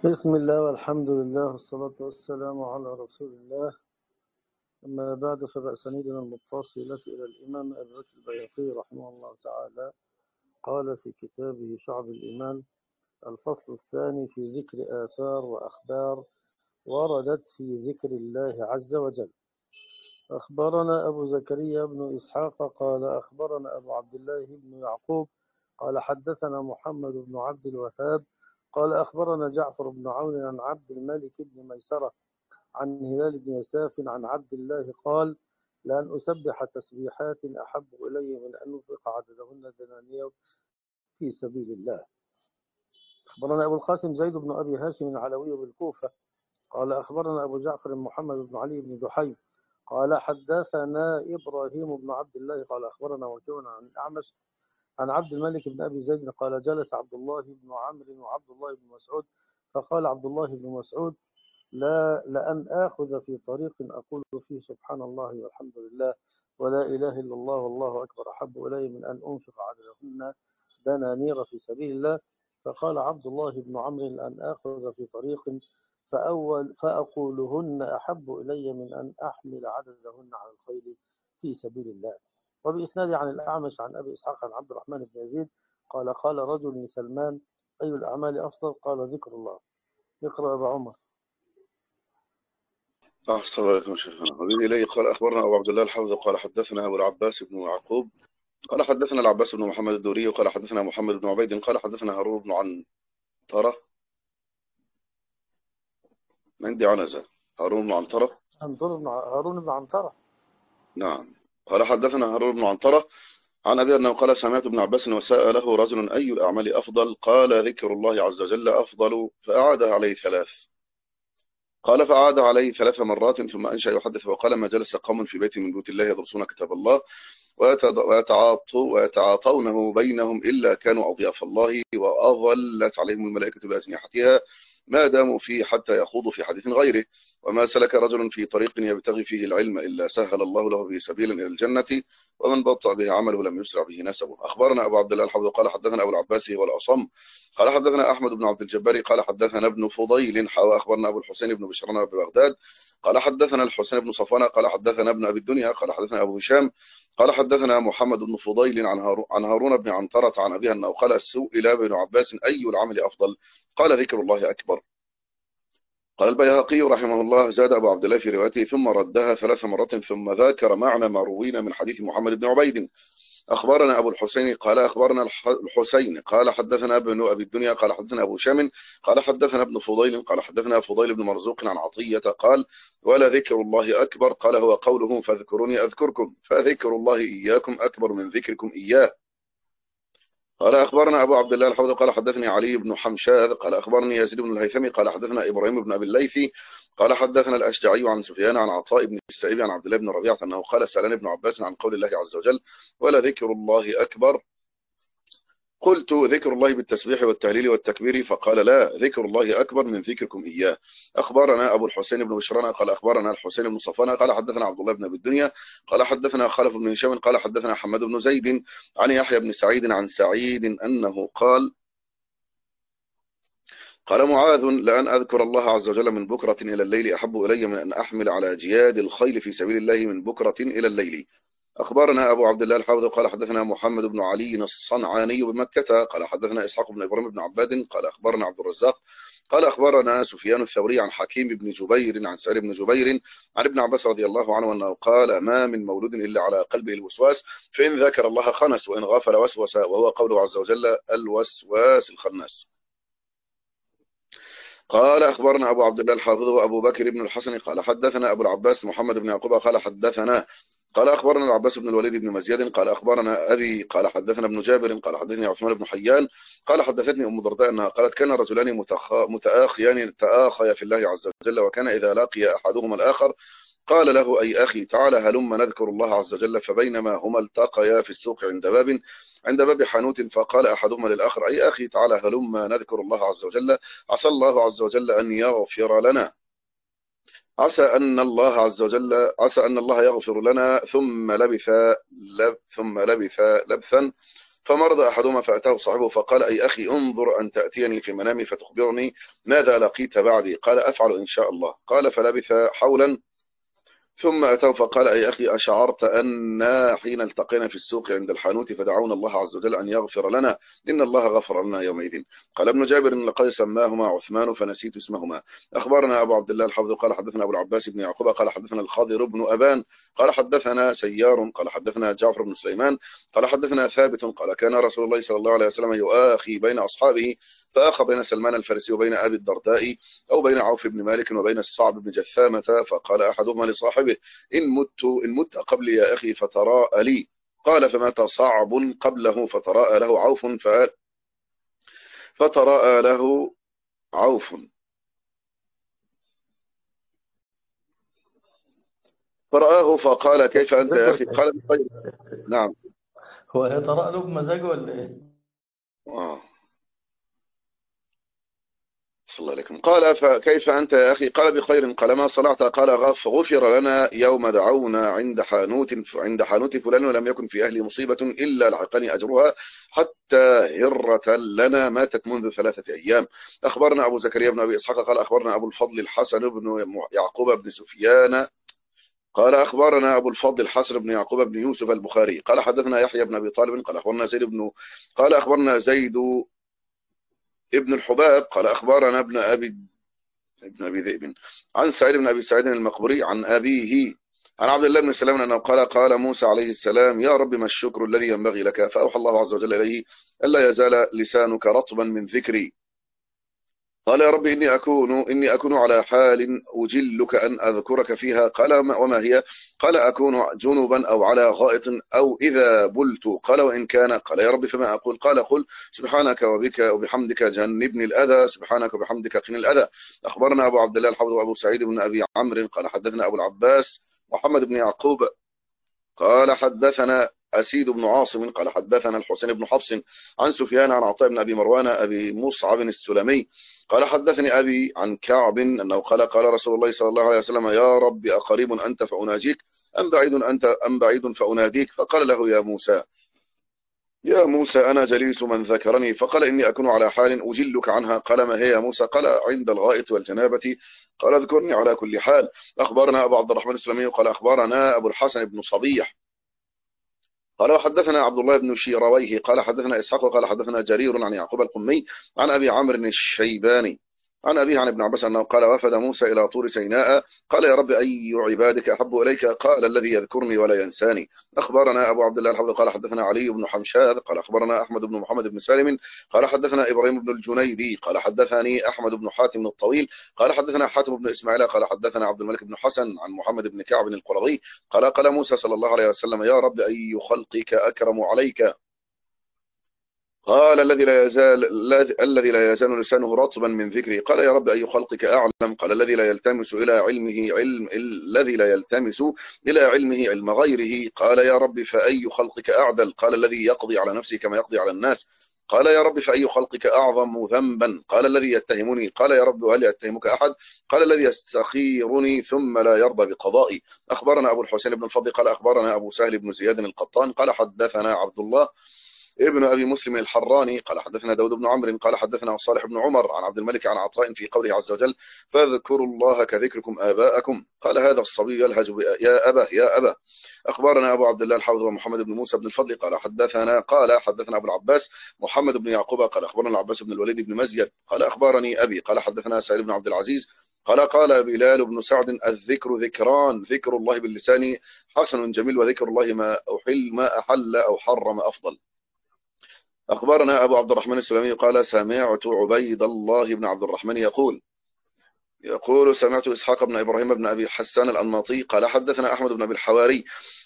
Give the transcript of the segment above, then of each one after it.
بسم الله والحمد لله والصلاة والسلام على رسول الله. أما بعد، فبأسانيدنا المتصلة إلى الإمام أبي بكر البيهقي رحمه الله تعالى قال في كتابه شعب الإيمان: الفصل الثاني في ذكر آثار وأخبار وردت في ذكر الله عز وجل. أخبرنا أبو زكريا بن إسحاق قال أخبرنا أبو عبد الله بن يعقوب قال حدثنا محمد بن عبد الوهاب قال أخبرنا جعفر بن عون عن عبد الملك بن ميسرة عن هلال بن يساف عن عبد الله قال: لأن أسبح تسبيحات أحب إلي من أن أنفق عددهن دنانير في سبيل الله. أخبرنا أبو القاسم زيد بن أبي هاشم العلوي بالكوفة قال أخبرنا أبو جعفر محمد بن علي بن دحي قال حدثنا إبراهيم بن عبد الله قال أخبرنا وكيع عن الأعمش عن عبد الملك بن أبي زيد قال جلس عبد الله بن عمرو وعبد الله بن مسعود فقال عبد الله بن مسعود: لأن آخذ في طريق أقول فيه سبحان الله والحمد لله ولا إله إلا الله والله أكبر أحب إلي من أن أنفق عددهن دنانير في سبيل الله. فقال عبد الله بن عمرو: لأن آخذ في طريق فأقولهن أحب إلي من أن أحمل عددهن على الخيل في سبيل الله. وبإسناد عن الأعمش عن أبي إسحاق عن عبد الرحمن بن يزيد قال قال رجل لسلمان: أي الأعمال أفضل؟ قال: ذكر الله. اقرأ أبا عمر. السلام عليكم شيخنا. حبيبي إلي قال أخبرنا أبو عبد الله الحافظ قال حدثنا أبو العباس بن يعقوب قال حدثنا العباس بن محمد الدوري قال حدثنا محمد بن عبيد قال حدثنا هارون بن عنترة. عندي عنزة. هارون بن عنترة. هارون بن عنترة. نعم. قال حدثنا هارون بن عنترة عن أبي أنه قال سمعت ابن عباس وسأله رجل: أي الأعمال أفضل؟ قال: ذكر الله عز وجل أفضل. فأعاد عليه ثلاث. قال: فعاد عليه 3 مرات ثم أنشأ يحدث وقال: ما جلس قوم في بيت من بيوت الله يدرسون كتاب الله ويتعاطونه بينهم إلا كانوا أضياف الله وأظلت عليهم الملائكة بأجنحتها ما داموا فيه حتى يخوضوا في حديث غيره. وما سلك رجل في طريق يبتغي فيه العلم إلا سهل الله له به سبيلا إلى الجنة ومن بطأ به عمله لم يسرع به نسبه. أخبرنا أبو عبد الله الحافظ قال حدثنا أبو العباس والأصم قال حدثنا أحمد بن عبد الجبار قال حدثنا ابن فضيل أخبرنا أبو الحسين بن بشران ببغداد قال حدثنا الحسين بن صفوان قال حدثنا ابن أبي الدنيا قال حدثنا أبو هشام قال حدثنا محمد بن فضيل عن هارون بن عنترة عن أبيها أنه قال: سئل ابن عباس: أي العمل أفضل؟ قال: ذكر الله أكبر. قال البيهقي رحمه الله: زاد أبو عبد الله في روايته ثم ردها 3 مرات ثم ذكر معنى ما روينا من حديث محمد بن عبيد. أخبرنا أبو الحسين قال أخبرنا الحسين قال حدثنا ابن أبي الدنيا قال حدثنا أبو شام قال حدثنا ابن فضيل قال حدثنا فضيل بن مرزوق عن عطية قال: ولا ذكر الله أكبر. قال: هو قوله: فاذكروني أذكركم، فذكر الله إياكم أكبر من ذكركم إياه. قال أخبرنا أبو عبد الله الحوض قال حدثني علي بن حمشاذ قال أخبرني يزيد بن الهيثمي قال حدثنا إبراهيم بن أبي الليثي قال حدثنا الأشجعي عن سفيان عن عطاء بن السائب عن عبد الله بن ربيعة أنه قال: سألني ابن عباس عن قول الله عز وجل: ولا ذكر الله أكبر. قلت: ذكر الله بالتسبيح والتهليل والتكبير. فقال: لا، ذكر الله أكبر من ذكركم إياه. أخبرنا أبو الحسين بن بشران قال أخبرنا الحسين بن صفوان قال حدثنا عبد الله بن أبي الدنيا قال حدثنا خلف بن هشام قال حدثنا حماد بن زيد عن يحيى بن سعيد عن سعيد أنه قال: قال معاذ: لأن أذكر الله عز وجل من بكرة إلى الليل أحب إلي من أن أحمل على جياد الخيل في سبيل الله من بكرة إلى الليل. أخبرنا أبو عبد الله الحافظ قال حدثنا محمد بن علي الصنعاني بمكة قال حدثنا إسحاق بن إبراهيم بن عباد قال أخبرنا عبد الرزاق قال أخبرنا سفيان الثوري عن حكيم بن جبير عن سعيد بن جبير عن ابن عباس رضي الله عنه أنه قال: ما من مولود إلا على قلبه الوسواس، فإن ذكر الله خنس وإن غفل وسوس، وهو قوله عز وجل: الوسواس الخناس. قال أخبرنا أبو عبد الله الحافظ وأبو بكر بن الحسن قال حدثنا أبو العباس محمد بن يعقوب قال حدثنا قال أخبرنا العباس بن الوليد بن مزيد قال أخبرنا أبي قال حدثنا ابن جابر قال حدثني عثمان بن حيان قال حدثتني أم درداء أنها قالت: كان رجلان متآخيان تآخيا في الله عز وجل، وكان إذا لقي أحدهما الآخر قال له: أي أخي تعالى هلم نذكر الله عز وجل. فبينما هما التقيا في السوق عند باب حانوت فقال أحدهما للآخر: أي أخي تعالى هلم نذكر الله عز وجل، عسى الله عز وجل أن يغفر لنا، عسى أن الله يغفر لنا. ثم لبث لبثا فمرض أحدهما فأتاه صاحبه فقال أي أخي انظر أن تأتيني في منامي فتخبرني ماذا لقيت بعدي. قال أفعل إن شاء الله. قال فلبث حولا ثم أتاه فقال أي أخي أشعرت أن حين التقينا في السوق عند الحانوت فدعونا الله عز وجل أن يغفر لنا إن الله غفر لنا يومئذ. قال ابن جابر لقد سماهما عثمان فنسيت اسمهما. أخبرنا أبو عبد الله الحافظ قال حدثنا أبو العباس بن يعقوب قال حدثنا الخضر بن أبان قال حدثنا سيار قال حدثنا جعفر بن سليمان قال حدثنا ثابت قال كان رسول الله صلى الله عليه وسلم يؤاخي بين أصحابه فأخى بين سلمان الفارسي وبين أبي الدرداء أو بين عوف بن مالك وبين الصعب بن جثامة فقال أحدهما لصاحبه إن مت قبلي يا أخي فتراءى لي. قال فمات صعب قبله فتراءى له عوف فتراءى له عوف فرآه فقال كيف أنت يا أخي؟ قال طيب. نعم. هو يتراءى له بمزاجه ولا إيه؟ صلى الله عليكم. قال فكيف أنت يا أخي؟ قال بخير. قال ما صنعت؟ قال غفر لنا يوم دعونا عند حانوت فلان ولم يكن في أهلي مصيبة إلا لحقني أجرها حتى هرة لنا ماتت منذ 3 أيام. أخبرنا أبو زكريا بن أبي إسحاق قال أخبرنا أبو الفضل الحسن بن يعقوب بن سفيان قال أخبرنا أبو الفضل الحسن بن يعقوب بن يوسف البخاري قال حدثنا يحيى بن أبي طالب قال أخبرنا زيد ابن الحباب قال أخبرنا ابن أبي ذئب عن سعيد بن أبي سعيد المقبري عن أبيه عن عبد الله بن سلام أنه قال موسى عليه السلام يا رب ما الشكر الذي ينبغي لك؟ فأوحى الله عز وجل إليه ألا يزال لسانك رطبا من ذكري. قال يا رب إني أكون على حال أجلك أن أذكرك فيها. قال وما هي؟ قال أكون جنبا أو على غائط أو إذا بلت. قال وإن كان؟ قال يا رب فما أقول؟ قال قل سبحانك وبك وبحمدك جنبني الأذى سبحانك وبحمدك قني الأذى. أخبرنا أبو عبد الله الحافظ وأبو سعيد بن أبي عمرو قال حدثنا أبو العباس محمد بن يعقوب قال حدثنا أسيد بن عاصم قال حدثنا الحسين بن حفص عن سفيان عن عطاء بن أبي مروان أبي مصعب السلمي قال حدثني أبي عن كعب أنه قال رسول الله صلى الله عليه وسلم يا رب أقريب أنت فأناجيك أم بعيد فأناديك؟ فقال له يا موسى أنا جليس من ذكرني. فقال إني أكون على حال أجلك عنها. قال ما هي يا موسى؟ قال عند الغائط والجنابة. قال اذكرني على كل حال. أخبرنا أبو عبد الرحمن السلمي قال أخبرنا أبو الحسن بن صبيح قال وحدثنا عبد الله بن شيرويه قال حدثنا إسحاق قال حدثنا جرير عن يعقوب القمي عن أبي عمرو الشيباني عن أبيه عن ابن عباس أنه قال وفد موسى إلى طور سيناء قال يا رب أي عبادك أحب إليك؟ قال الذي يذكرني ولا ينساني. أخبرنا أبو عبد الله الحافظ قال حدثنا علي بن حمشاذ قال أخبرنا أحمد بن محمد بن سالم قال حدثنا إبراهيم بن الجنيدي قال حدثني أحمد بن حاتم الطويل قال حدثنا حاتم بن إسماعيل قال حدثنا عبد الملك بن حسن عن محمد بن كعب القرظي قال موسى صلى الله عليه وسلم يا رب أي خلقك أكرم عليك؟ قال الذي لا يزال لسانه رطبا من ذكري. قال يا رب أي خلقك أعلم؟ قال الذي لا يلتمس إلى علمه علم غيره. قال يا رب فأي خلقك أعدل؟ قال الذي يقضي على نفسه كما يقضي على الناس. قال يا رب فأي خلقك أعظم ذنبا؟ قال الذي يتهمني. قال يا رب هل يتهمك أحد؟ قال الذي يستخيرني ثم لا يرضى بقضائي. أخبرنا أبو الحسين بن الفضل قال أخبرنا أبو سهل بن زياد القطان قال حدثنا عبد الله ابن أبي مسلم الحراني قال حدثنا داود بن عمرو قال حدثنا صالح بن عمر عن عبد الملك عن عطاء في قوله عز وجل فاذكروا الله كذكركم آباءكم. قال هذا الصبي يلهج يا أبا. أخبرنا أبو عبد الله الحافظ ومحمد بن موسى بن الفضل قال حدثنا أبو العباس محمد بن يعقوب قال أخبرنا العباس بن الوليد بن مزيد قال أخبرني أبي قال حدثنا سعيد بن عبد العزيز قال بلال بن سعد الذكر ذكران ذكر الله باللسان حسن جميل وذكر الله ما أحل أو حرم أفضل. أخبرنا أبو عبد الرحمن السلمي قال سمعت عبيد الله بن عبد الرحمن يقول سمعت إسحاق بن إبراهيم بن أبي حسان الأنماطي قال حدثنا أحمد بن أبي الحواري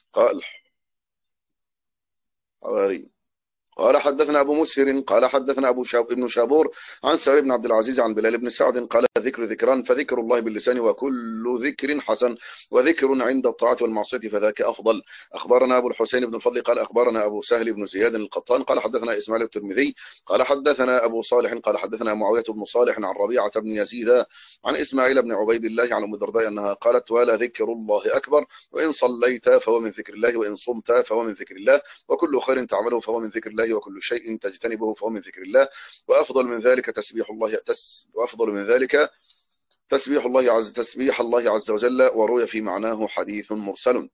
قال حدثنا أبو مسهر قال حدثنا ابن شابور عن سعيد بن عبد العزيز عن بلال بن سعد قال الذكر ذكران فذكر الله باللسان وكل ذكر حسن، وذكر عند الطاعة والمعصية فذاك أفضل. أخبرنا أبو الحسين بن الفضل قال أخبرنا أبو سهل بن زياد القطان قال حدثنا إسماعيل الترمذي قال حدثنا أبو صالح قال حدثنا معاوية بن صالح عن ربيعة بن يزيد عن إسماعيل بن عبيد الله عن أم الدرداء أنها قالت ولا ذكر الله أكبر، وإن صليت فهو من ذكر الله، وإن صمت فهو من ذكر الله، وكل خير تعمله فهو من ذكر الله، وكل شيء تجتنبه فهو من ذكر الله، وأفضل من ذلك تسبيح الله وأفضل من ذلك تسبيح الله عز وجل. وروي في معناه حديث مرسل.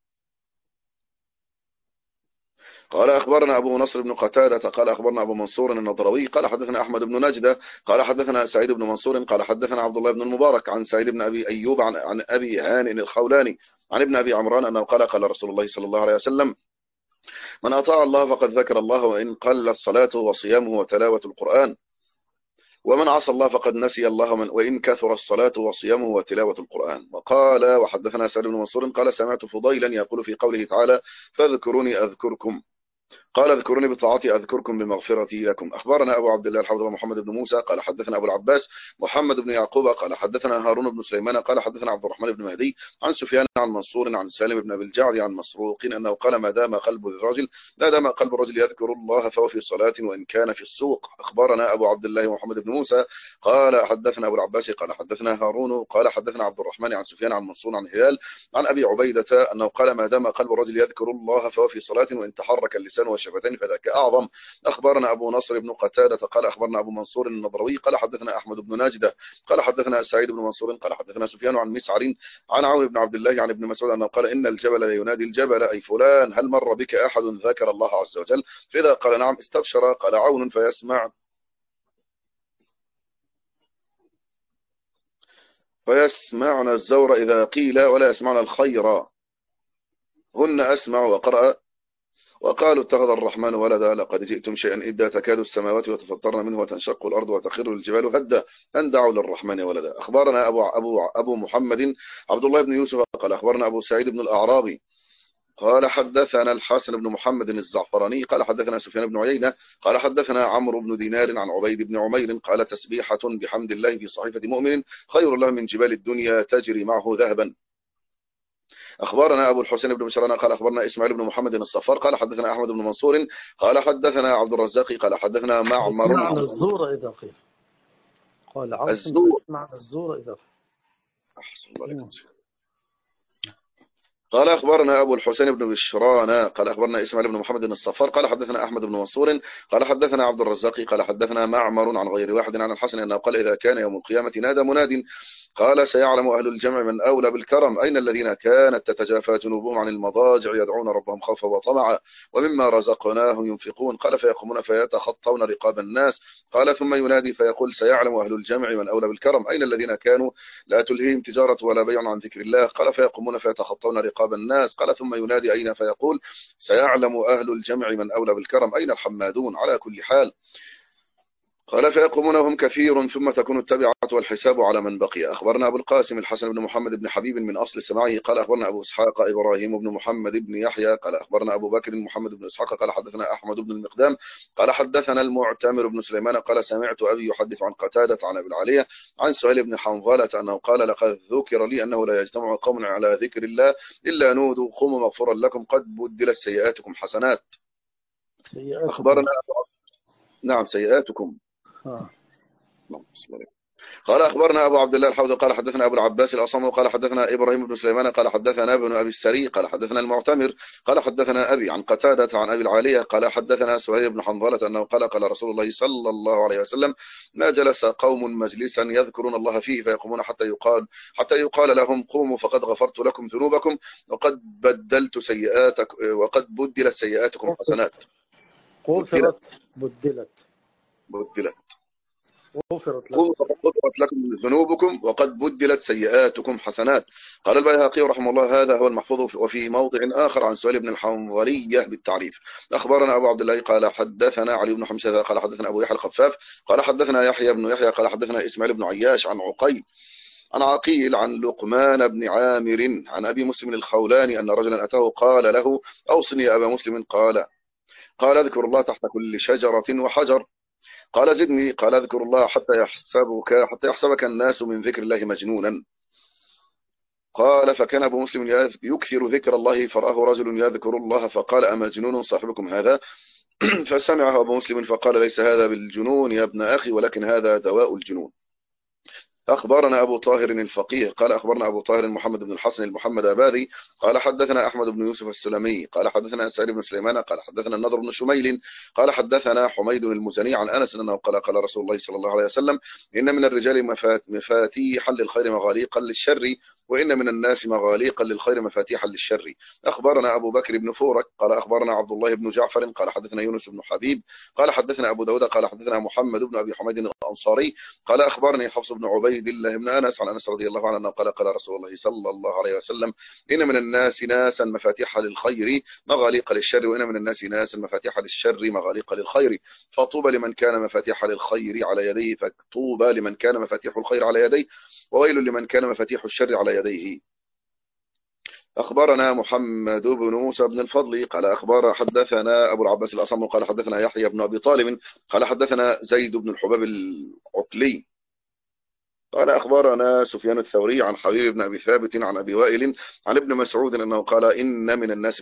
قال أخبرنا أبو نصر بن قتادة قال أخبرنا أبو منصور النضروي قال حدثنا أحمد بن نجدة قال حدثنا سعيد بن منصور قال حدثنا عبد الله بن المبارك عن سعيد بن أبي أيوب عن أبي هانئ الخولاني عن ابن أبي عمران أنه قال قال رسول الله صلى الله عليه وسلم من أطاع الله فقد ذكر الله وإن قلت صلاته وصيامه وتلاوة القرآن، ومن عصى الله فقد نسي الله وإن كثر الصلاة وصيامه وتلاوة القرآن. وقال وحدثنا سعيد بن منصور قال سمعت فضيلا يقول في قوله تعالى فاذكروني أذكركم قال اذكروني بطاعتي أذكركم بمغفرتي لكم. أخبرنا أبو عبد الله الحافظ محمد بن موسى قال حدثنا أبو العباس محمد بن يعقوب قال حدثنا هارون بن سليمان قال حدثنا عبد الرحمن بن مهدي عن سفيان عن منصور عن سالم بن أبي الجعد عن مسروق أنه قال ما دام قلب الرجل يذكر الله فهو في صلاة وإن كان في السوق. أخبرنا أبو عبد الله محمد بن موسى قال حدثنا أبو العباس قال حدثنا هارون قال حدثنا عبد الرحمن عن سفيان عن منصور عن هلال عن أبي عبيدة أنه قال ما دام قلب الرجل يذكر الله فهو في صلاة وإن تحرك اللسان والشفتين فذاك أعظم. أخبرنا أبو نصر بن قتادة قال أخبرنا أبو منصور النضروي قال حدثنا أحمد بن ناجدة قال حدثنا سعيد بن منصور قال حدثنا سفيان عن مسعر عن عون بن عبد الله عن ابن مسعود أنه قال إن الجبل لا ينادي الجبل أي فلان هل مر بك أحد ذكر الله عز وجل، فإذا قال نعم استبشر قال عون فيسمعنا الزور إذا قيل ولا يسمعنا الخير هن أسمع. وقرأ وقالوا اتخذ الرحمن ولدا لقد جئتم شيئا إدا تكاد السماوات يتفطرن منه وتنشق الأرض وتخر الجبال هدا أن دعوا للرحمن ولدا. أخبرنا أبو محمد عبد الله بن يوسف قال أخبرنا أبو سعيد بن الأعرابي قال حدثنا الحسن بن محمد الزعفراني قال حدثنا سفيان بن عيينة قال حدثنا عمرو بن دينار عن عبيد بن عمير قال تسبيحة بحمد الله في صحيفة مؤمن خير له من جبال الدنيا تجري معه ذهبا. أخبرنا أبو الحسين بن مشران قال أخبرنا إسماعيل بن محمد الصفار قال حدثنا أحمد بن منصور قال حدثنا عبد الرزاق قال حدثنا معمر معنى الزور إذا قيل قال الزور معنى الزور إذا قيل. أحسن الله عليكم. قال أخبرنا أبو الحسين بن بشران قال أخبرنا إسماعيل بن محمد الصفار قال حدثنا أحمد بن منصور قال حدثنا عبد الرزاق قال حدثنا معمر عن غير واحد عن الحسن أنه قال إذا كان يوم القيامة نادى مناد قال سيعلم أهل الجمع من أولى بالكرم أين الذين كانت تتجافى جنوبهم عن المضاجع يدعون ربهم خوفا وطمعا ومما رزقناهم ينفقون قال فيقومون فيتخطون رقاب الناس قال ثم ينادي فيقول سيعلم أهل الجمع من أولى بالكرم أين الذين كانوا لا تلهيهم تجارة ولا بيع عن ذكر الله قال فيقومون فيتخطون رقاب الناس قال ثم ينادي أين فيقول سيعلم أهل الجمع من أولى بالكرم أين الحمادون على كل حال قال فيقومون هم كثير ثم تكون التبعة والحساب على من بقي. أخبرنا أبو القاسم الحسن بن محمد بن حبيب من أصل سماعه قال أخبرنا أبو إسحاق إبراهيم بن محمد بن يحيى قال أخبرنا أبو بكر محمد بن إسحاق قال حدثنا أحمد بن المقدام قال حدثنا المعتمر بن سليمان قال سمعت أبي يحدث عن قتادة عن أبي العالية عن سهيل بن حنظلة أنه قال لقد ذكر لي أنه لا يجتمع قوم على ذكر الله إلا نودوا قوموا مغفورا لكم قد بدلت سيئاتكم حسنات. أخبرنا نعم سيئاتكم قال أخبرنا أبو عبد الله الحوض قال حدثنا أبو العباس الأصم قال حدثنا إبراهيم بن سليمان قال حدثنا ابن أبي السري قال حدثنا المعتمر قال حدثنا أبي عن قتادة عن أبي العالية قال حدثنا سهيل بن حنظلة أنه قال قال رسول الله صلى الله عليه وسلم ما جلس قوم مجلسا يذكرون الله فيه فيقومون حتى يقال لهم قوموا فقد غفرت لكم ذنوبكم وقد بدلت وقد بدلت سيئاتكم حسنات. بدلت غفرت لكم ذنوبكم وقد بدلت سيئاتكم حسنات. قال البيهقي رحمه الله هذا هو المحفوظ وفي موضع آخر عن سهيل بن الحنظلية بالتعريف. أخبرنا أبو عبد الله قال حدثنا علي بن حمشة قال حدثنا أبو يحيى الخفاف قال حدثنا يحيى بن يحيى قال حدثنا إسماعيل بن عياش عن عقيل عن لقمان بن عامر عن أبي مسلم الخولاني أن رجلا أتاه قال له أوصني يا أبا مسلم قال اذكر الله تحت كل شجرة وحجر قال زدني. قال اذكر الله حتى يحسبك الناس من ذكر الله مجنونا. قال فكان أبو مسلم يكثر ذكر الله فرآه رجل يذكر الله فقال أمجنون صاحبكم هذا؟ فسمعه أبو مسلم فقال ليس هذا بالجنون يا ابن أخي ولكن هذا دواء الجنون. أخبرنا أبو طاهر الفقيه قال أخبرنا أبو طاهر محمد بن الحسن المحمد أباذي قال حدثنا أحمد بن يوسف السلمي قال حدثنا سعيد بن سليمان قال حدثنا النضر بن شميل قال حدثنا حميد المزني عن أنس أنه قال قال رسول الله صلى الله عليه وسلم إن من الرجال مفاتيحا للخير مغاليقا للشر وإن من الناس مغاليقا للخير مفاتيحا للشر. أخبرنا أبو بكر بن فورك قال أخبرنا عبد الله بن جعفر قال حدثنا يونس بن حبيب قال حدثنا أبو داود قال حدثنا محمد بن أبي حميد الأنصاري قال أخبرني حفص بن عبيد الله بن أنس عن أنس رضي الله عنه أنه قال قال رسول الله صلى الله عليه وسلم إن من الناس ناسا مفاتيح للخير مغاليق للشر وإن من الناس ناسا مفاتيح للشر مغاليق للخير فطوبى لمن كان مفاتيح للخير على يديه فطوبى لمن كان مفاتيح الخير على يديه وويل لمن كان مفاتيح الشر على يديه. أخبرنا محمد بن موسى بن الفضل قال حدثنا أبو العباس الأصم قال حدثنا يحيى بن أبي طالب قال حدثنا زيد بن الحباب العقلي قال أخبرنا سفيان الثوري عن حبيب بن أبي ثابت عن أبي وائل عن ابن مسعود أنه قال إن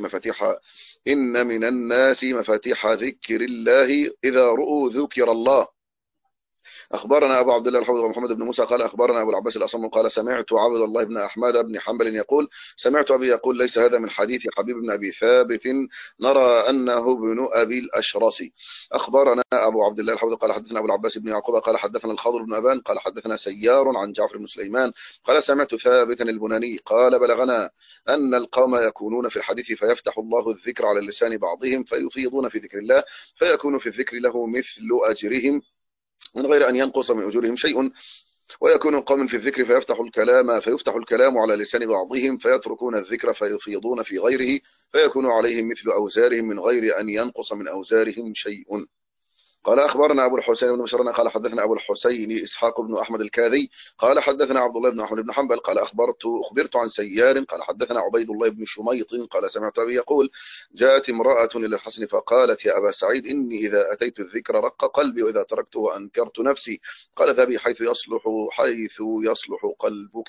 من الناس مفاتيح ذكر الله إذا رؤوا ذكر الله. أخبرنا أبو عبد الله الحوض محمد بن موسى قال أخبرنا أبو العباس الأصم قال سمعت عبد الله بن أحمد بن حنبل يقول سمعت أبي يقول ليس هذا من حديث حبيب بن أبي ثابت نرى أنه ابن أبي الأشرس. أخبرنا أبو عبد الله الحوض قال حدثنا أبو العباس بن يعقوب قال حدثنا الخضر بن أبان قال حدثنا سيار عن جعفر بن سليمان قال سمعت ثابتا البناني قال بلغنا أن القوم يكونون في الحديث فيفتح الله الذكر على لسان بعضهم فيفيضون في ذكر الله فيكون في الذكر له مثل أجرهم من غير أن ينقص من أجورهم شيء ويكون القوم في الذكر فيفتح الكلام على لسان بعضهم فيتركون الذكر فيفيضون في غيره فيكون عليهم مثل أوزارهم من غير أن ينقص من أوزارهم شيء. قال أخبرنا أبو الحسين بن بشرنا قال حدثنا أبو الحسين إسحاق بن أحمد الكاذي قال حدثنا عبد الله بن أحمد بن حنبل قال أخبرت عن سيار قال حدثنا عبيد الله بن شميط قال سمعت أبي يقول جاءت امرأة إلى الحسن فقالت يا أبا سعيد إني إذا أتيت الذكر رق قلبي وإذا تركته أنكرت نفسي قال ذهبي حيث يصلح قلبك.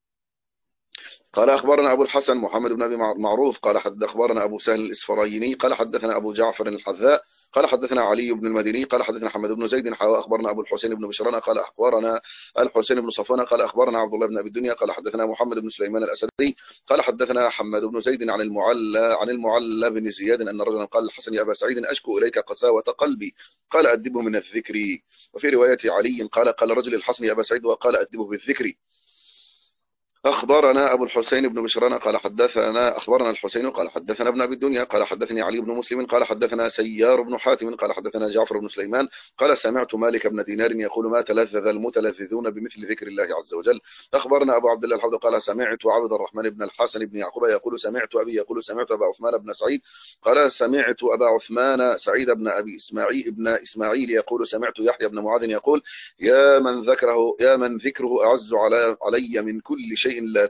قال أخبرنا أبو الحسن محمد بن أبي معروف قال أخبرنا أبو سهل الإسفرايني قال حدثنا أبو جعفر الحذاء قال حدثنا علي بن المديني قال حدثنا حمد بن زيد أخبرنا أبو الحسين بن بشران قال أخبرنا الحسين بن صفوان قال أخبرنا عبد الله بن أبي الدنيا قال حدثنا محمد بن سليمان الأسدي قال حدثنا حمد بن زيد عن المعلى بن زياد أن رجلا قال الحسن يا أبا سعيد أشكو إليك قساوة قلبي قال أدبه من الذكر. وفي رواية علي قال رجل الحسن يا أبا سعيد وقال أدبه بالذكر. أخبرنا أبو الحسين بن بشران قال أخبرنا الحسين قال حدثنا ابن أبي الدنيا قال حدثني علي بن مسلم قال حدثنا سيار بن حاتم قال حدثنا جعفر بن سليمان قال سمعت مالك بن دينار يقول ما تلذذ المتلذذون بمثل ذكر الله عز وجل. أخبرنا أبو عبد الله الحوض قال سمعت عبد الرحمن بن الحسن بن يعقوب يقول سمعت أبي يقول سمعت أبا عثمان بن سعيد قال سمعت أبا عثمان سعيد بن أبي إسماعيل يقول سمعت يحيى بن معاذ يقول يا من ذكره أعز علي من كل شيء لا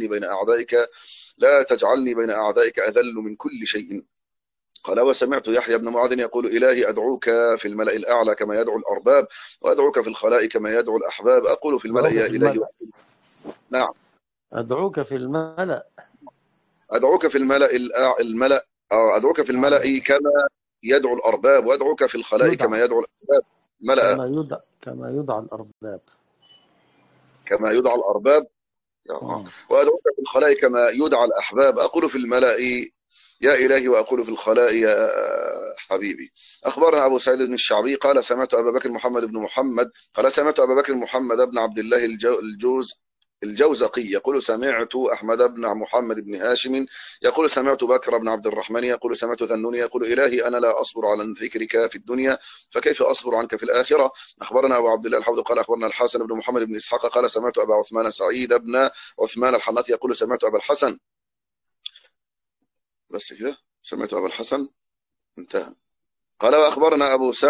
تجعلني بين أعدائك أذل من كل شيء. قال وسمعت يحيى بن معاذ يقول إلهي أدعوك في الملأ الأعلى كما يدعو الأرباب وأدعوك في الخلاء كما يدعو الأحباب أقول في الملأ يا إلهي نعم أدعوك في الملأ أدعوك في أدعوك في الملأ كما يدعو الأرباب وأدعوك في الخلاء كما يدعو الأحباب كما يدعى الأرباب وأدعوك في الخلاء كما يدعى الأحباب أقول في الملأ يا إلهي وأقول في الخلاء يا حبيبي. أخبرنا أبو سعيد بن الشعبي قال سمعت أبا بكر محمد بن محمد قال سمعت أبا بكر محمد بن عبد الله الجوزقي يقول سمعت أحمد بن محمد بن هاشم يقول سمعت بكر بن عبد الرحمن يقول سمعت ذنون يقول إلهي أنا لا أصبر على ذكرك في الدنيا فكيف أصبر عنك في الآخرة. أخبرنا أبو عبد الله الحوض قال أخبرنا الحسن بن محمد بن إسحاق قال سمعت أبا عثمان سعيد بن عثمان الحناط يقول سمعت أبا الحسن بس كده سمعت أبا الحسن انتهى. قال وأخبرنا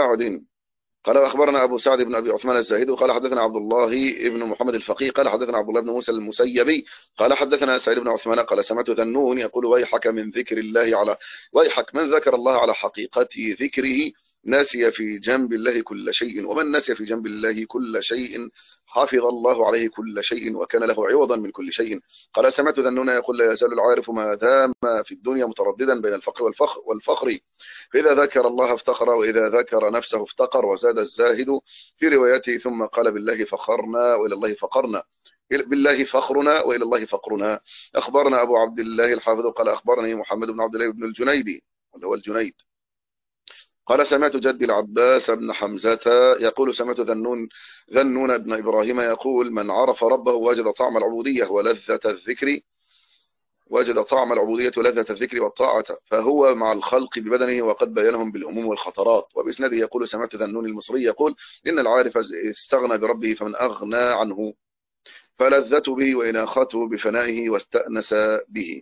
أبو سعد بن أبي عثمان الزاهد قال حدثنا عبد الله بن محمد الفقيه قال حدثنا عبد الله بن موسى المسيبي قال حدثنا سعيد بن عثمان قال سمعت ذنون يقول ويحك من ذكر الله ويحك من ذكر الله على حقيقة ذكره نسي في جنب الله كل شيء، ومن نسي في جنب الله كل شيء حفظ الله عليه كل شيء وكان له عوضا من كل شيء. قال سمعت ذنون يقول لا يزال العارف ما دام في الدنيا مترددا بين الفقر والفخر، فإذا ذكر الله افتقر، وإذا ذكر نفسه افتقر. وزاد الزاهد في روايته ثم قال بالله فخرنا وإلى الله فقرنا، بالله فخرنا وإلى الله فقرنا. أخبرنا أبو عبد الله الحافظ قال أخبرني محمد بن عبد الله بن الجنيدي اللي هو الجنيد قال سمعت جدي العباس بن حمزة يقول سمعت ذنون بن إبراهيم يقول من عرف ربه وجد طعم العبودية ولذة الذكر، وجد طعم العبودية ولذة الذكر والطاعة، فهو مع الخلق ببدنه وقد بينهم بالأموم والخطرات. وبإسناده يقول سمعت ذنون المصري يقول إن العارف استغنى بربه فمن أغنى عنه فلذته به وإناخته بفنائه واستأنس به.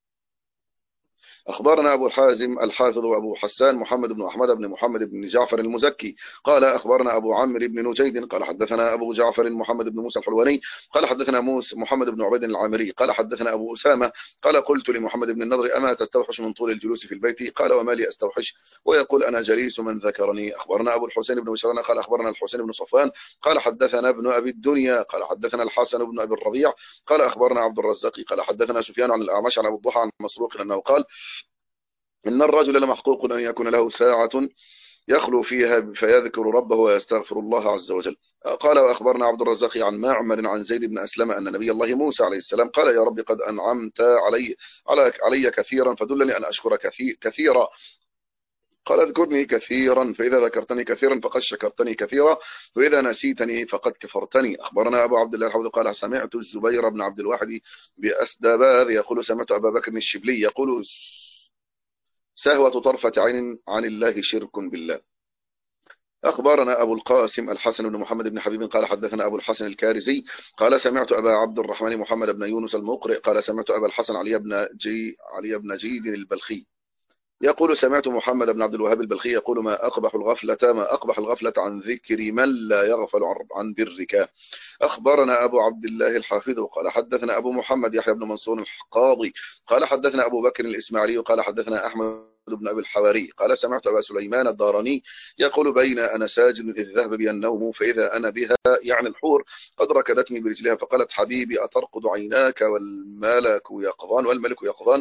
أخبرنا أبو الحازم الحافظ وأبو حسان محمد بن أحمد بن محمد بن جعفر المزكي قال أخبرنا أبو عمرو بن نجيد قال حدثنا أبو جعفر محمد بن موسى الحلواني قال حدثنا محمد بن عبيد العامري قال حدثنا أبو أسامة قال قلت لمحمد بن النضر أما تستوحش من طول الجلوس في البيت؟ قال وما لي أستوحش ويقول أنا جليس من ذكرني. أخبرنا أبو الحسين بن بشران قال أخبرنا الحسين بن صفوان قال حدثنا ابن أبي الدنيا قال حدثنا الحسن بن أبي الربيع قال أخبرنا عبد الرزاق قال حدثنا سفيان عن الأعمش عن أبو الضحى عن مسروق أنه قال إن الرجل لمحقوق أن يكون له ساعة يخلو فيها فيذكر ربه ويستغفر الله عز وجل. قال وأخبرنا عبد الرزاق عن معمر عن زيد بن أسلم أن نبي الله موسى عليه السلام قال يا رب قد أنعمت علي كثيرا فدلني أن أشكر كثيرا. قال اذكرني كثيرا فإذا ذكرتني كثيرا فقد شكرتني كثيرا وإذا نسيتني فقد كفرتني. أخبرنا أبو عبد الله الحافظ قال سمعت الزبير بن عبد الواحد بأسدباذ يقول سمعت أبا بكر الشبلي يقول سهوة طرفة عين عن الله شرك بالله. أخبرنا أبو القاسم الحسن بن محمد بن حبيب قال حدثنا أبو الحسن الكارزي قال سمعت أبا عبد الرحمن محمد بن يونس المقرئ قال سمعت أبا الحسن علي بن جيد البلخي يقول سمعت محمد بن عبد الوهاب البلخي يقول ما أقبح الغفلة عن ذكر من لا يغفل عن برك. أخبرنا أبو عبد الله الحافظ قال حدثنا أبو محمد يحيى بن منصور القاضي قال حدثنا أبو بكر الإسماعيلي قال حدثنا أحمد بن أبي الحواري قال سمعت أبا سليمان الداراني يقول بين أنا ساجد إذ ذهب بي النوم فإذا أنا بها يعني الحور قد ركدتني برجلها فقالت حبيبي أترقد عيناك والملك يقظان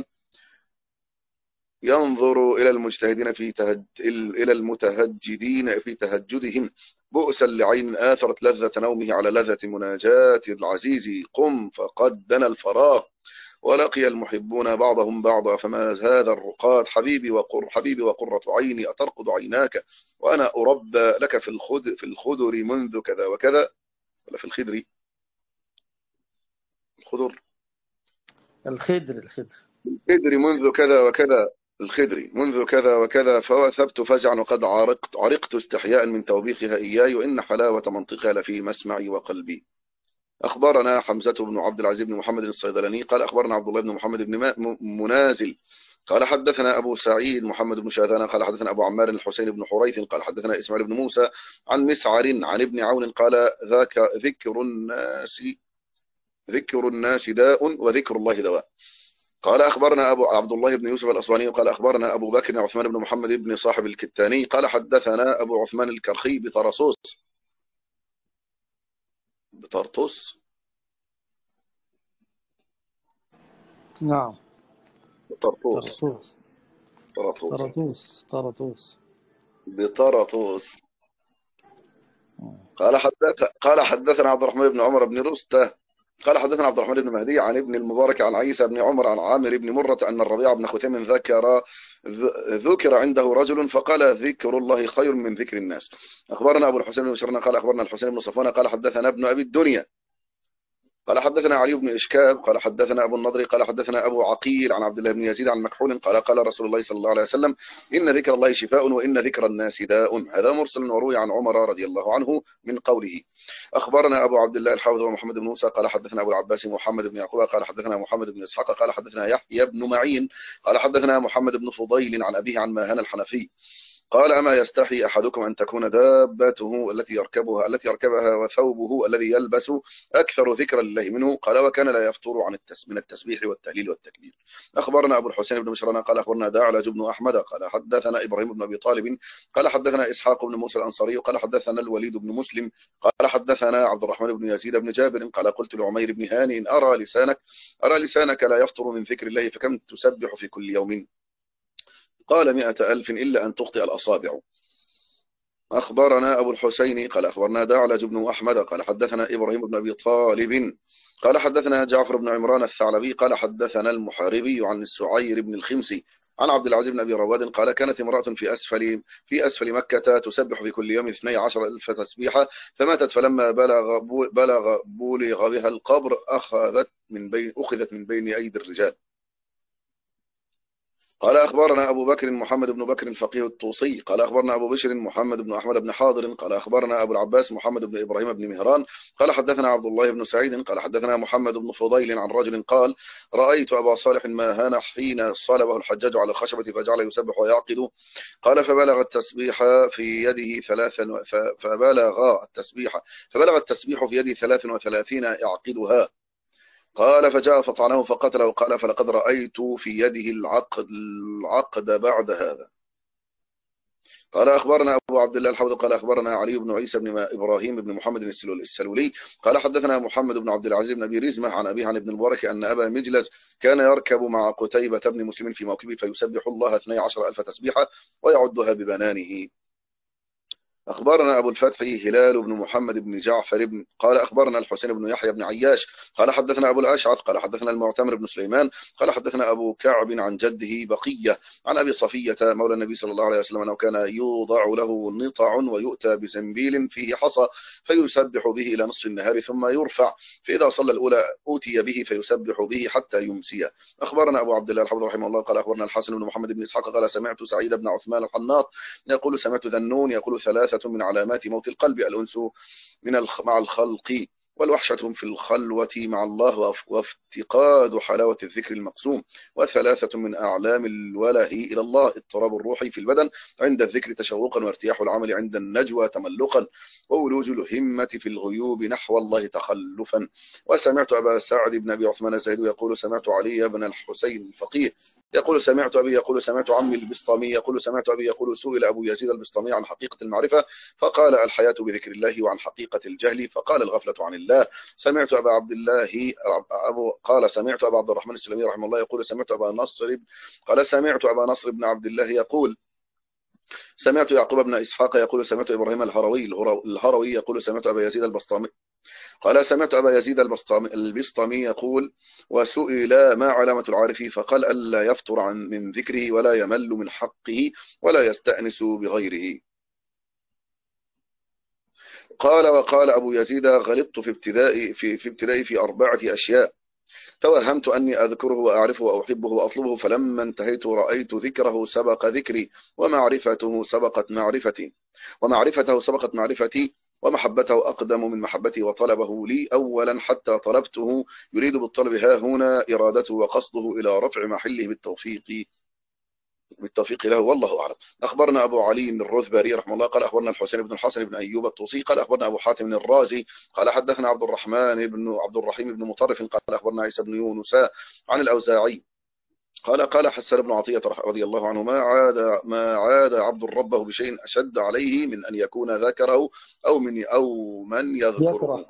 ينظر إلى المجتهدين إلى المتهجدين في تهجدهم بؤسا لعين آثرت لذة نومه على لذة مناجاة العزيز قم فقد دنا الفراغ ولقي المحبون بعضهم بعضا فما هذا الرقاد حبيبي وقرة عيني أترقد عيناك وأنا أربى لك في الخدر منذ كذا وكذا ولا في الخدر منذ كذا وكذا منذ كذا وكذا فوثبت فزعا وقد عرقت استحياء من توبيخها إياي وإن حلاوة منطقها لفي مسمعي وقلبي. أخبرنا حمزة بن عبد العزيز بن محمد الصيدلاني قال أخبرنا عبد الله بن محمد بن منازل قال حدثنا أبو سعيد محمد بن شاذان قال حدثنا أبو عمار الحسين بن حريث قال حدثنا إسماعيل بن موسى عن مسعر عن ابن عون قال ذاك ذكر الناس داء وذكر الله دواء. قال أخبرنا أبو عبد الله بن يوسف الأصبهاني قال أخبرنا أبو بكر عثمان بن محمد بن صاحب الكتاني قال حدثنا أبو عثمان الكرخي بطرطوس نعم بطرطوس قال حدثنا عبد الرحمن بن عمر بن رسته قال حدثنا عبد الرحمن بن مهدي عن ابن المبارك عن عيسى بن عمر عن عامر بن مرة أن الربيع بن خثيم ذكر عنده رجل فقال ذكر الله خير من ذكر الناس. أخبرنا أبو الحسين بن بشرنا قال أخبرنا الحسين بن صفوان قال حدثنا ابن أبي الدنيا قال حدثنا علي بن إشكاب قال حدثنا أبو النضر قال حدثنا أبو عقيل عن عبد الله بن يزيد عن مكحول قال قال رسول الله صلى الله عليه وسلم إن ذكر الله شفاء وإن ذكر الناس داء. هذا مرسل وروي عن عمر رضي الله عنه من قوله. أخبرنا أبو عبد الله الحافظ ومحمد بن موسى قال حدثنا أبو العباس محمد بن يعقوب قال حدثنا محمد بن إسحاق قال حدثنا يحيى بن معين قال حدثنا محمد بن فضيل عن أبيه عن ماهان الحنفي قال أما يستحي أحدكم أن تكون دابته التي يركبها وثوبه الذي يلبس أكثر ذكرا لله منه؟ قال وكان لا يفطر من التسبيح والتهليل والتكبير. أخبرنا أبو الحسين بن مشرنا قال أخبرنا دعلج بن أحمد قال حدثنا إبراهيم بن أبي طالب قال حدثنا إسحاق بن موسى الأنصاري قال حدثنا الوليد بن مسلم قال حدثنا عبد الرحمن بن يزيد بن جابر قال قلت لعمير بن هانئ أرى لسانك لا يفطر من ذكر الله فكم تسبح في كل يوم؟ قال 100,000 إلا أن تخطئ الأصابع. أخبرنا أبو الحسين قال أخبرنا دعلج بن أحمد قال حدثنا إبراهيم بن أبي طالب قال حدثنا جعفر بن عمران الثعلبي قال حدثنا المحاربي عن السعير بن الخمسي عن عبد العزيز بن أبي رواد قال كانت امرأة في أسفل مكة تسبح في كل يوم 12,000 تسبيحة فماتت فلما بلغ بها القبر أخذت من بين أيدي الرجال. قال أخبرنا أبو بكر محمد بن بكر الفقيه الطوسي قال أخبرنا أبو بشر محمد بن أحمد بن حاضر قال أخبرنا أبو العباس محمد بن إبراهيم بن مهران قال حدثنا عبد الله بن سعيد قال حدثنا محمد بن فضيل عن رجل قال رأيت أبا صالح ماهان حين صلبه الحجاج على الخشبة فجعل يسبح ويعقد قال فبلغ التسبيح في يده فبلغ التسبيح في يده 33 يعقدها. قال فجاء فطعنه فقتله قال فلقد رأيت في يده العقد بعد هذا. قال أخبرنا أبو عبد الله الحوض قال أخبرنا علي بن عيسى بن إبراهيم بن محمد السلولي قال حدثنا محمد بن عبد العزيز بن أبي رزمة عن أبيه عن ابن المبارك أن أبا مجلس كان يركب مع قتيبة بن مسلم في موكبه فيسبح الله 12,000 تسبيحة ويعدها ببنانه. أخبرنا أبو الفتح هلال بن محمد بن جعفر قال أخبرنا الحسين بن يحيى بن عياش قال حدثنا أبو الأشعث قال حدثنا المعتمر بن سليمان قال حدثنا أبو كعب عن جده بقية عن أبي صفية مولى النبي صلى الله عليه وسلم أنه كان يوضع له نطع ويؤتى بزنبيل فيه حصى فيسبح به إلى نصف النهار ثم يرفع فإذا صلى الأولى أوتي به فيسبح به حتى يمسي. أخبرنا أبو عبد الله الحمد رحمه الله قال أخبرنا الحسن بن محمد بن إسحاق قال سمعت سعيد بن عثمان الحناط يقول سمعت ذنون يقول 3 من علامات موت القلب الأنس مع الخلق والوحشة في الخلوة مع الله وافتقاد حلاوة الذكر المقسوم 3 من أعلام الوله إلى الله اضطراب الروح في البدن عند الذكر تشوقا وارتياح العمل عند النجوى تملقا وولوج الهمة في الغيوب نحو الله تخلفا. وسمعت أبا سعد بن أبي عثمان الزاهد يقول سمعت علي بن الحسين الفقيه يقول سمعت أبي يقول سمعت عمي البسطامي يقول سمعت أبي يقول سئل أبو يزيد البسطامي عن حقيقة المعرفة فقال الحياة بذكر الله وعن حقيقة الجهل فقال الغفلة عن الله. سمعت أبا عبد الله قال سمعت أبا عبد الرحمن السلمي رحمه الله يقول سمعت سمعت أبا نصر بن عبد الله يقول سمعت يعقوب بن إسحاق يقول سمعت إبراهيم الهروي يقول سمعت أبا يزيد البسطامي قال سمعت أبا يزيد البسطامي يقول وسئل ما علامة العارف فقال ألا يفتر من ذكره ولا يمل من حقه ولا يستأنس بغيره. قال وقال أبو يزيد غلطت في ابتدائي في 4 أشياء توهمت أني أذكره وأعرفه وأحبه وأطلبه فلما انتهيت رأيت ذكره سبق ذكري ومعرفته سبقت معرفتي ومحبته أقدم من محبتي وطلبه لي أولا حتى طلبته يريد بالطلب ها هنا إرادته وقصده إلى رفع محله بالتوفيق له والله أعلم. أخبرنا أبو علي الرذباري رحمه الله قال أخبرنا الحسين بن الحسن بن أيوب الطوسي قال أخبرنا أبو حاتم الرازي قال حدثنا عبد الرحيم بن مطرف قال أخبرنا عيسى بن يونس عن الأوزاعي قال حسن بن عطية رضي الله عنه ما عاد عبد ربه بشيء أشد عليه من أن يكون ذكره أو من يذكره